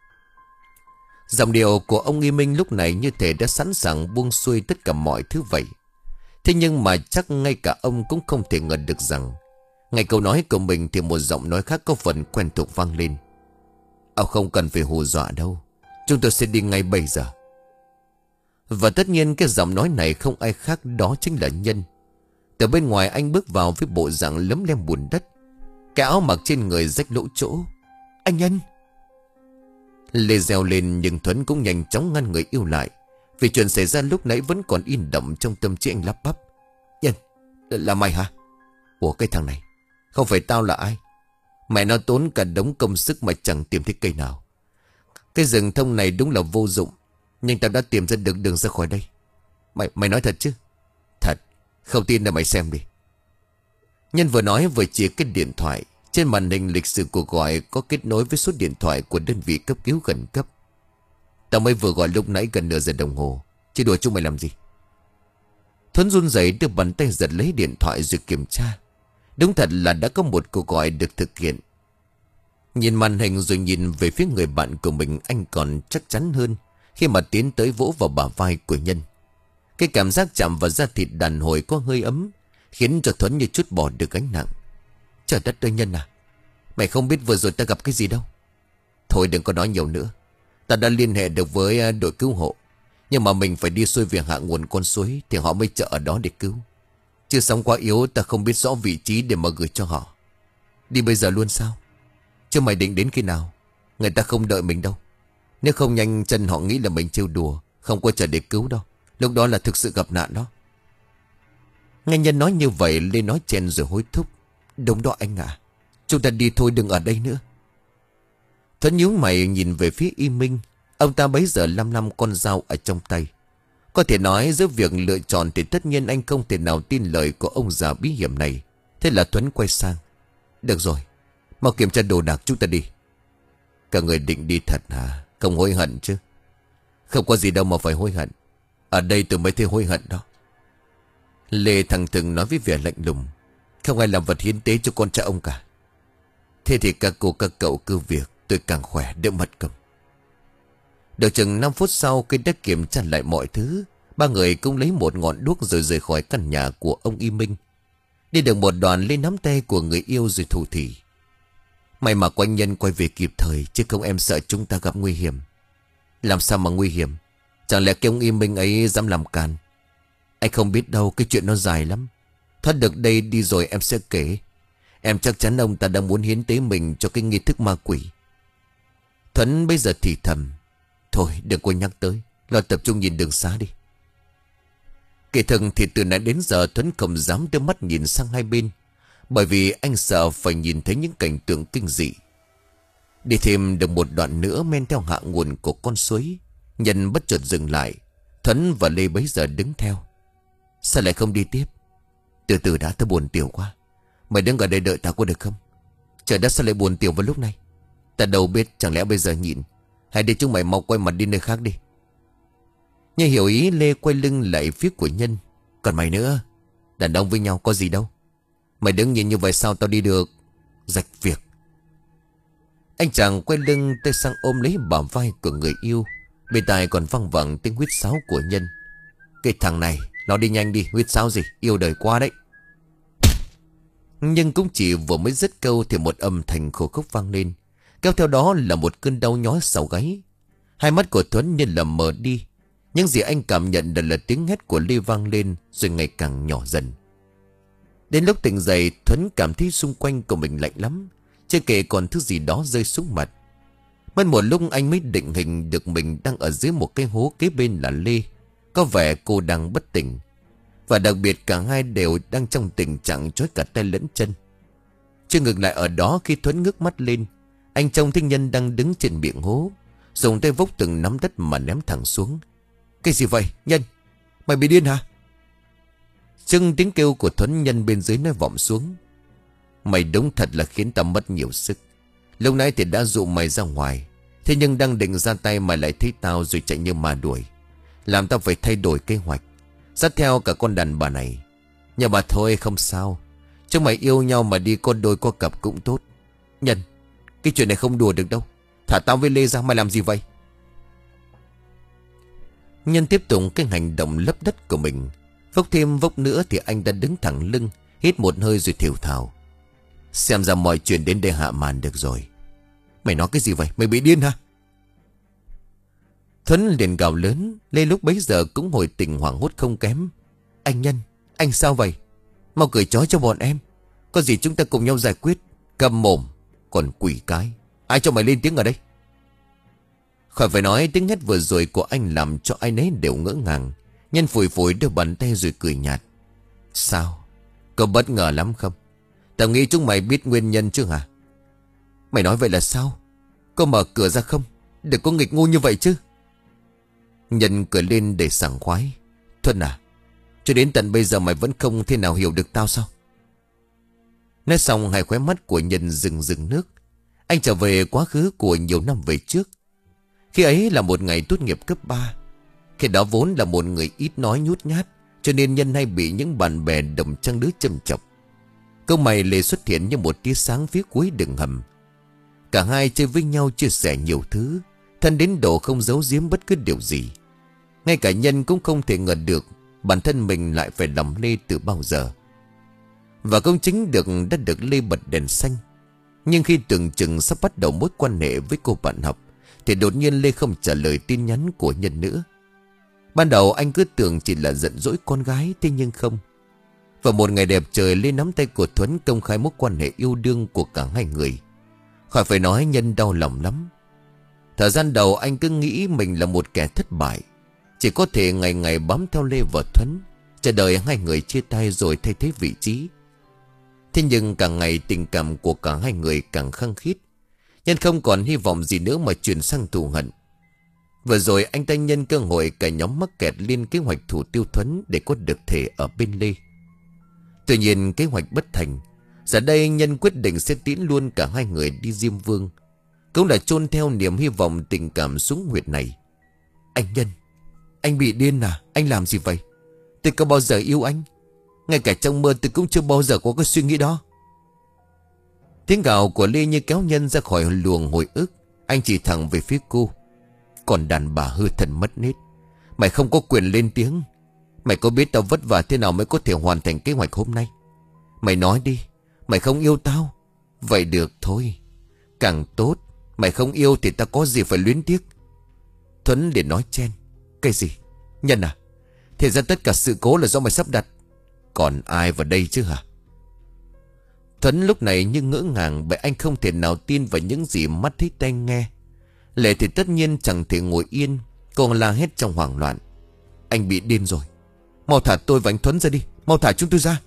Giọng điệu của ông Y Minh lúc này như thể đã sẵn sàng buông xuôi tất cả mọi thứ vậy. Thế nhưng mà chắc ngay cả ông cũng không thể ngờ được rằng ngay câu nói của mình thì một giọng nói khác có phần quen thuộc vang lên. Ông không cần phải hù dọa đâu. Chúng tôi sẽ đi ngay bây giờ. Và tất nhiên cái giọng nói này không ai khác, đó chính là Nhân. Từ bên ngoài anh bước vào với bộ dạng lấm lem bùn đất, cái áo mặc trên người rách lỗ chỗ. Anh Nhân! Lê reo lên nhưng Thuấn cũng nhanh chóng ngăn người yêu lại, vì chuyện xảy ra lúc nãy vẫn còn in đậm trong tâm trí anh lắp bắp. Nhân! Là mày hả? Ủa cái thằng này, không phải tao là ai? Mẹ nó tốn cả đống công sức mà chẳng tìm thấy cây nào. Cái rừng thông này đúng là vô dụng, nhưng tao đã tìm ra được đường ra khỏi đây. Mày mày nói thật chứ? Thật. Không tin là mày xem đi. Nhân vừa nói vừa chỉ cái điện thoại. Trên màn hình lịch sử cuộc gọi có kết nối với số điện thoại của đơn vị cấp cứu khẩn cấp. Tao mới vừa gọi lúc nãy gần nửa giờ đồng hồ. Chứ đùa chúng mày làm gì? Thuấn run rẩy đưa bàn tay giật lấy điện thoại rồi kiểm tra. Đúng thật là đã có một cuộc gọi được thực hiện. Nhìn màn hình rồi nhìn về phía người bạn của mình, anh còn chắc chắn hơn khi mà tiến tới vỗ vào bả vai của Nhân. Cái cảm giác chạm vào da thịt đàn hồi có hơi ấm, khiến cho Thuấn như chút bỏ được gánh nặng. Trời đất ơi Nhân à, mày không biết vừa rồi ta gặp cái gì đâu. Thôi đừng có nói nhiều nữa. Ta đã liên hệ được với đội cứu hộ, nhưng mà mình phải đi xuôi về hạ nguồn con suối thì họ mới chở ở đó để cứu. Chứ sóng quá yếu ta không biết rõ vị trí để mà gửi cho họ. Đi bây giờ luôn sao? Chứ mày định đến khi nào? Người ta không đợi mình đâu. Nếu không nhanh chân họ nghĩ là mình trêu đùa, không có chờ để cứu đâu. Lúc đó là thực sự gặp nạn đó. Nghe Nhân nói như vậy, Lê nói chen rồi hối thúc. Đúng đó anh à, chúng ta đi thôi, đừng ở đây nữa. Thuấn nhíu mày nhìn về phía Y Minh. Ông ta bấy giờ lăm lăm con dao ở trong tay. Có thể nói giữa việc lựa chọn thì tất nhiên anh không thể nào tin lời của ông già bí hiểm này. Thế là Thuấn quay sang. Được rồi, mau kiểm tra đồ đạc chúng ta đi. Cả người định đi thật hả? Không hối hận chứ? Không có gì đâu mà phải hối hận. Ở đây tôi mới thấy hối hận đó. Lê thẳng thừng nói với vẻ lạnh lùng. Không ai làm vật hiến tế cho con trai ông cả. Thế thì các cô các cậu cứ việc, tôi càng khỏe đỡ mất công. Được chừng năm phút sau, khi đã kiểm tra lại mọi thứ, ba người cũng lấy một ngọn đuốc rồi rời khỏi căn nhà của ông Y Minh. Đi được một đoạn, lên nắm tay của người yêu rồi thủ thỉ. May mà quanh Nhân quay về kịp thời, chứ không em sợ chúng ta gặp nguy hiểm. Làm sao mà nguy hiểm? Chẳng lẽ cái ông Y Minh ấy dám làm càn? Anh không biết đâu, cái chuyện nó dài lắm. Thoát được đây đi rồi em sẽ kể. Em chắc chắn ông ta đang muốn hiến tế mình cho cái nghi thức ma quỷ. Thuấn bây giờ thì thầm. Thôi đừng có nhắc tới, lo tập trung nhìn đường xá đi. Kỳ thực thì từ nãy đến giờ Thuấn không dám đưa mắt nhìn sang hai bên, bởi vì anh sợ phải nhìn thấy những cảnh tượng kinh dị. Đi thêm được một đoạn nữa men theo hạ nguồn của con suối, Nhân bất chợt dừng lại. Thuấn và Lê bấy giờ đứng theo. Sao lại không đi tiếp? Từ từ đã, tao buồn tiểu quá. Mày đứng ở đây đợi tao có được không? Trời đất, sao lại buồn tiểu vào lúc này? Ta đâu biết, chẳng lẽ bây giờ nhịn? Hãy để chúng mày mau quay mặt đi nơi khác đi. Như hiểu ý, Lê quay lưng lại phía của Nhân. Còn mày nữa, đàn ông với nhau có gì đâu. Mày đứng nhìn như vậy sao tao đi được? Rạch việc. Anh chàng quay lưng tay sang ôm lấy bả vai của người yêu. Bên tai còn văng vẳng tiếng huýt sáo của Nhân. Cái thằng này Nó đi nhanh đi, huyết sao gì, yêu đời quá đấy. Nhưng cũng chỉ vừa mới dứt câu thì một âm thanh khô khốc vang lên, kéo theo đó là một cơn đau nhói sau gáy. Hai mắt của Thuấn như là mờ đi. Những gì anh cảm nhận được là tiếng hét của Lê vang lên rồi ngày càng nhỏ dần. Đến lúc tỉnh dậy, Thuấn cảm thấy xung quanh của mình lạnh lắm, chưa kể còn thứ gì đó rơi xuống mặt. Mất một lúc anh mới định hình được mình đang ở dưới một cái hố, kế bên là Lê. Có vẻ cô đang bất tỉnh. Và đặc biệt cả hai đều đang trong tình trạng trói cả tay lẫn chân. Chưa ngừng lại ở đó, khi Thuấn ngước mắt lên, anh trông thấy Nhân đang đứng trên miệng hố, dùng tay vốc từng nắm đất mà ném thẳng xuống. Cái gì vậy Nhân? Mày bị điên hả? Chưng tiếng kêu của Thuấn, Nhân bên dưới nói vọng xuống. Mày đúng thật là khiến tao mất nhiều sức. Lúc nãy thì đã dụ mày ra ngoài, thế nhưng đang định ra tay mày lại thấy tao rồi chạy như ma đuổi, làm tao phải thay đổi kế hoạch, dắt theo cả con đàn bà này. Nhưng mà thôi không sao, chúng mày yêu nhau mà đi có đôi có cặp cũng tốt. Nhân, cái chuyện này không đùa được đâu. Thả tao với Lê ra, mày làm gì vậy? Nhân tiếp tục cái hành động lấp đất của mình. Vốc thêm vốc nữa thì anh đã đứng thẳng lưng, hít một hơi rồi thều thào. Xem ra mọi chuyện đến đây hạ màn được rồi. Mày nói cái gì vậy? Mày bị điên hả? Thuấn liền gào lớn. Lê lúc bấy giờ cũng hồi tỉnh hoảng hốt không kém. Anh Nhân, anh sao vậy? Mau cởi trói cho bọn em, có gì chúng ta cùng nhau giải quyết. Cầm mồm, còn quỷ cái. Ai cho mày lên tiếng ở đây? Khỏi phải nói, tiếng hét vừa rồi của anh làm cho ai nấy đều ngỡ ngàng. Nhân phủi phủi đôi bàn tay rồi cười nhạt. Sao? Có bất ngờ lắm không? Tao nghĩ chúng mày biết nguyên nhân chứ hả? Mày nói vậy là sao? Có mở cửa ra không? Đừng có nghịch ngu như vậy chứ. Nhân cười lên để sảng khoái. Thuần à, cho đến tận bây giờ mày vẫn không thể nào hiểu được tao sao? Nói xong, hai khóe mắt của Nhân rừng rừng nước. Anh trở về quá khứ của nhiều năm về trước. Khi ấy là một ngày tốt nghiệp cấp ba. Khi đó vốn là một người ít nói nhút nhát, cho nên Nhân hay bị những bạn bè đồng trang lứa châm chọc. Câu mày lệ xuất hiện như một tia sáng phía cuối đường hầm. Cả hai chơi với nhau, chia sẻ nhiều thứ, thân đến độ không giấu giếm bất cứ điều gì. Ngay cả Nhân cũng không thể ngờ được bản thân mình lại phải lòng Lê từ bao giờ. Và công chính được đã được Lê bật đèn xanh. Nhưng khi tưởng chừng sắp bắt đầu mối quan hệ với cô bạn học, thì đột nhiên Lê không trả lời tin nhắn của Nhân nữa. Ban đầu anh cứ tưởng chỉ là giận dỗi con gái, thế nhưng không. Vào một ngày đẹp trời, Lê nắm tay của Thuấn công khai mối quan hệ yêu đương của cả hai người. Khỏi phải nói, Nhân đau lòng lắm. Thời gian đầu anh cứ nghĩ mình là một kẻ thất bại, chỉ có thể ngày ngày bám theo Lê và Thuấn, chờ đợi hai người chia tay rồi thay thế vị trí. Thế nhưng càng ngày tình cảm của cả hai người càng khăng khít. Nhân không còn hy vọng gì nữa mà chuyển sang thù hận. Vừa rồi anh ta nhân cơ hội cả nhóm mắc kẹt lên kế hoạch thủ tiêu Thuấn để có được thể ở bên Lê. Tuy nhiên kế hoạch bất thành. Giờ đây Nhân quyết định sẽ tiễn luôn cả hai người đi Diêm Vương, cũng là chôn theo niềm hy vọng tình cảm xuống huyệt này. Anh Nhân, anh bị điên à? Anh làm gì vậy? Tôi có bao giờ yêu anh? Ngay cả trong mơ tôi cũng chưa bao giờ có cái suy nghĩ đó. Tiếng gào của Lê như kéo Nhân ra khỏi luồng hồi ức. Anh chỉ thẳng về phía cô. Còn đàn bà hư thần mất nết, mày không có quyền lên tiếng. Mày có biết tao vất vả thế nào mới có thể hoàn thành kế hoạch hôm nay? Mày nói đi, mày không yêu tao? Vậy được thôi, càng tốt. Mày không yêu thì tao có gì phải luyến tiếc. Thuấn liền nói chen. Cái gì? Nhân à, thì ra tất cả sự cố là do mày sắp đặt. Còn ai vào đây chứ hả? Thuấn lúc này như ngỡ ngàng, bởi anh không thể nào tin vào những gì mắt thấy tai nghe. Lệ thì tất nhiên chẳng thể ngồi yên, cô la hét trong hoảng loạn. Anh bị điên rồi, mau thả tôi và anh Thuấn ra đi, mau thả chúng tôi ra.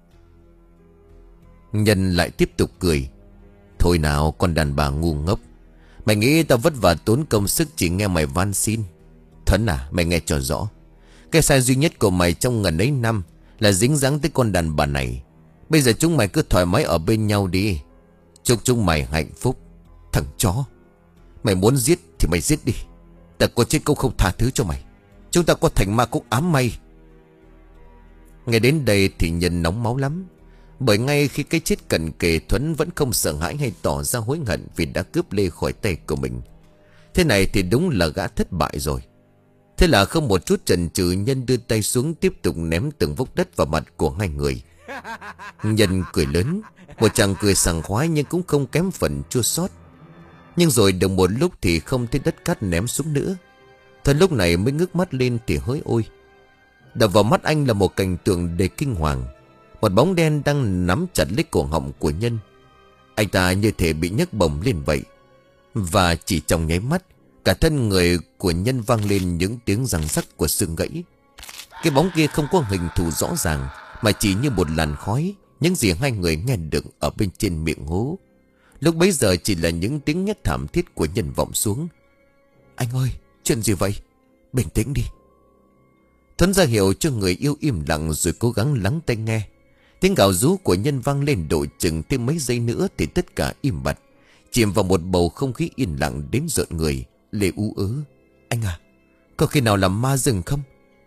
Nhân lại tiếp tục cười. Thôi nào con đàn bà ngu ngốc, mày nghĩ tao vất vả tốn công sức chỉ nghe mày van xin? Thuấn à, mày nghe cho rõ. Cái sai duy nhất của mày trong ngần ấy năm là dính dáng tới con đàn bà này. Bây giờ chúng mày cứ thoải mái ở bên nhau đi. Chúc chúng mày hạnh phúc. Thằng chó, mày muốn giết thì mày giết đi, ta có chết cũng không tha thứ cho mày. Chúng ta có thành ma cũng ám mày. Nghe đến đây thì Nhân nóng máu lắm. Bởi ngay khi cái chết cận kề, Thuấn vẫn không sợ hãi hay tỏ ra hối hận vì đã cướp Lê khỏi tay của mình. Thế này thì đúng là gã thất bại rồi. Thế là không một chút chần chừ, Nhân đưa tay xuống tiếp tục ném từng vốc đất vào mặt của hai người. Nhân cười lớn, một chàng cười sảng khoái nhưng cũng không kém phần chua xót. Nhưng rồi được một lúc thì không thấy đất cát ném xuống nữa. Thuấn lúc này mới ngước mắt lên thì hỡi ôi, đập vào mắt anh là một cảnh tượng đầy kinh hoàng. Một bóng đen đang nắm chặt lấy cổ họng của Nhân. Anh ta như thể bị nhấc bổng lên vậy. Và chỉ trong nháy mắt, cả thân người của Nhân vang lên những tiếng răng rắc của xương gãy. Cái bóng kia không có hình thù rõ ràng, mà chỉ như một làn khói. Những gì hai người nghe được ở bên trên miệng hố lúc bấy giờ chỉ là những tiếng hét thảm thiết của Nhân vọng xuống. Anh ơi, chuyện gì vậy? Bình tĩnh đi. Thuấn ra hiệu cho người yêu im lặng rồi cố gắng lắng tai nghe. Tiếng gào rú của Nhân vang lên độ chừng thêm mấy giây nữa thì tất cả im bặt, chìm vào một bầu không khí yên lặng đến rợn người. Lệ ú ớ. Anh à, có khi nào là ma rừng không?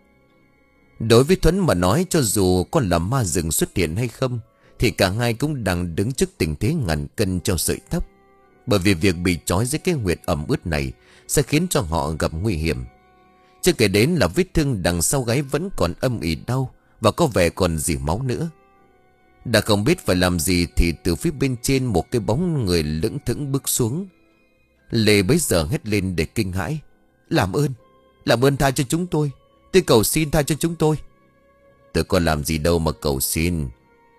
Đối với Thuấn mà nói, cho dù có là ma rừng xuất hiện hay không thì cả hai cũng đang đứng trước tình thế ngàn cân treo sợi tóc. Bởi vì việc bị trói dưới cái huyệt ẩm ướt này sẽ khiến cho họ gặp nguy hiểm. Chưa kể đến là vết thương đằng sau gáy vẫn còn âm ỉ đau, và có vẻ còn dỉ máu nữa. Đã không biết phải làm gì thì từ phía bên trên một cái bóng người lững thững bước xuống. Lê bấy giờ hét lên để kinh hãi. Làm ơn, làm ơn tha cho chúng tôi. Tôi cầu xin tha cho chúng tôi. Tôi có làm gì đâu mà cầu xin.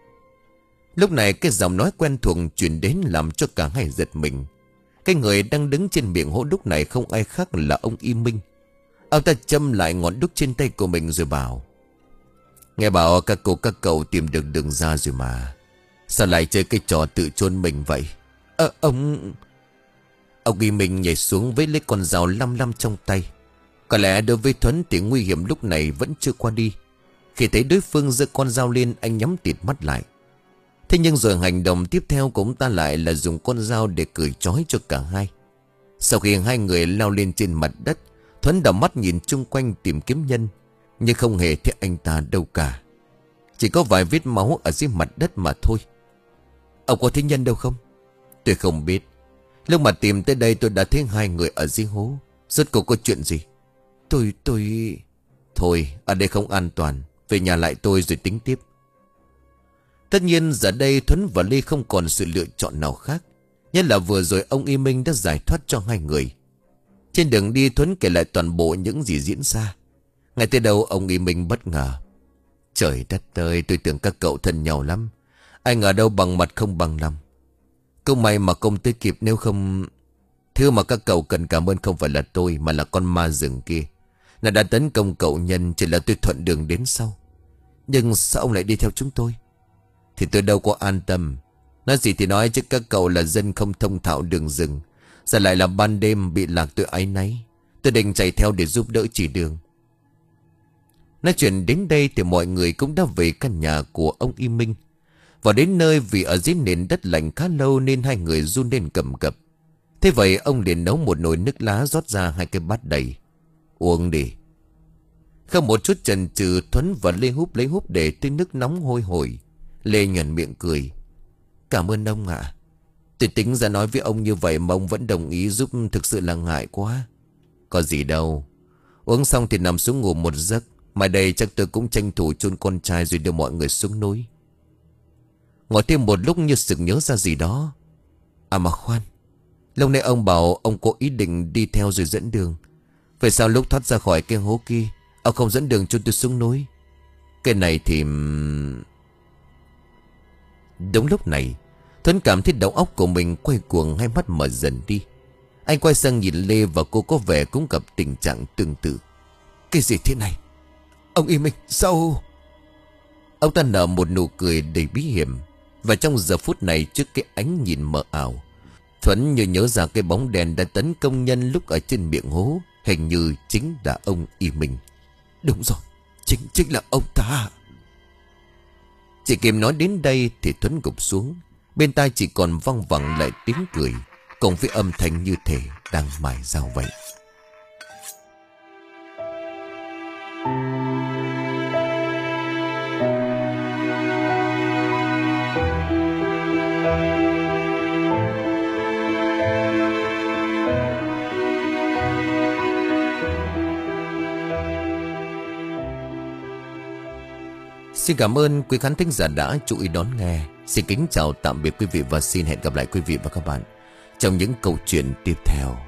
Lúc này cái giọng nói quen thuộc truyền đến làm cho cả hai giật mình. Cái người đang đứng trên miệng hố lúc này không ai khác là ông Y Minh. Ông ta châm lại ngọn đuốc trên tay của mình rồi bảo: Nghe bảo các cô các cậu tìm được đường ra rồi mà. Sao lại chơi cái trò tự chôn mình vậy? Ờ ông... Ông Y Minh nhảy xuống với lấy con dao lăm lăm trong tay. Có lẽ đối với Thuấn thì nguy hiểm lúc này vẫn chưa qua đi. Khi thấy đối phương giơ con dao lên, anh nhắm tịt mắt lại. Thế nhưng rồi hành động tiếp theo của ông ta lại là dùng con dao để cởi trói cho cả hai. Sau khi hai người leo lên trên mặt đất, Thuấn đảo mắt nhìn chung quanh tìm kiếm Nhân, nhưng không hề thấy anh ta đâu cả. Chỉ có vài vết máu ở dưới mặt đất mà thôi. Ông có thấy Nhân đâu không? Tôi không biết. Lúc mà tìm tới đây tôi đã thấy hai người ở dưới hố. Rốt cuộc có chuyện gì? Tôi... tôi... Thôi, ở đây không an toàn. Về nhà lại tôi rồi tính tiếp. Tất nhiên giờ đây Thuấn và Lê không còn sự lựa chọn nào khác. Nhất là vừa rồi ông Y Minh đã giải thoát cho hai người. Trên đường đi Thuấn kể lại toàn bộ những gì diễn ra. Ngay từ đầu ông Y Minh bất ngờ. Trời đất ơi, tôi tưởng các cậu thân nhau lắm. Ai ngờ đâu bằng mặt không bằng lòng. Câu may mà công tới kịp, nếu không... Thứ mà các cậu cần cảm ơn không phải là tôi, mà là con ma rừng kia. Nó đã tấn công cậu Nhân, chỉ là tôi thuận đường đến sau. Nhưng sao ông lại đi theo chúng tôi? Thì tôi đâu có an tâm. Nói gì thì nói chứ các cậu là dân không thông thạo đường rừng. Giờ lại là ban đêm bị lạc, tôi áy náy. Tôi định chạy theo để giúp đỡ chỉ đường. Nói chuyện đến đây thì mọi người cũng đã về căn nhà của ông Y Minh. Vào đến nơi vì ở dưới nền đất lạnh khá lâu nên hai người run lên cầm cập. Thế vậy ông liền nấu một nồi nước lá rót ra hai cái bát đầy. Uống đi. Không một chút chần chừ, Thuấn và Lê húp lấy húp để tới nước nóng hôi hổi. Lê nhuận miệng cười. Cảm ơn ông ạ. Tôi tính ra nói với ông như vậy mà ông vẫn đồng ý giúp, thực sự là ngại quá. Có gì đâu. Uống xong thì nằm xuống ngủ một giấc. Mai đây chắc tôi cũng tranh thủ chôn con trai rồi đưa mọi người xuống núi. Ngồi thêm một lúc như sực nhớ ra gì đó. À mà khoan, lúc nãy ông bảo ông có ý định đi theo rồi dẫn đường. Vậy sao lúc thoát ra khỏi cái hố kia ông không dẫn đường cho tôi xuống núi? Cái này thì... Đúng lúc này Thuấn cảm thấy đầu óc của mình quay cuồng, hai mắt mở dần đi. Anh quay sang nhìn Lê và cô có vẻ cũng gặp tình trạng tương tự. Cái gì thế này? Ông Y Minh sao? Ông ta nở một nụ cười đầy bí hiểm. Và trong giờ phút này, trước cái ánh nhìn mờ ảo, Thuấn như nhớ ra cái bóng đèn đã tấn công Nhân lúc ở trên miệng hố. Hình như chính là ông Y Minh. Đúng rồi, chính chính là ông ta. Chỉ kịp nói đến đây thì Thuấn gục xuống. Bên tai chỉ còn văng vẳng lại tiếng cười, cùng với âm thanh như thể đang mài dao vậy. Xin cảm ơn quý khán thính giả đã chú ý đón nghe. Xin kính chào tạm biệt quý vị và xin hẹn gặp lại quý vị và các bạn trong những câu chuyện tiếp theo.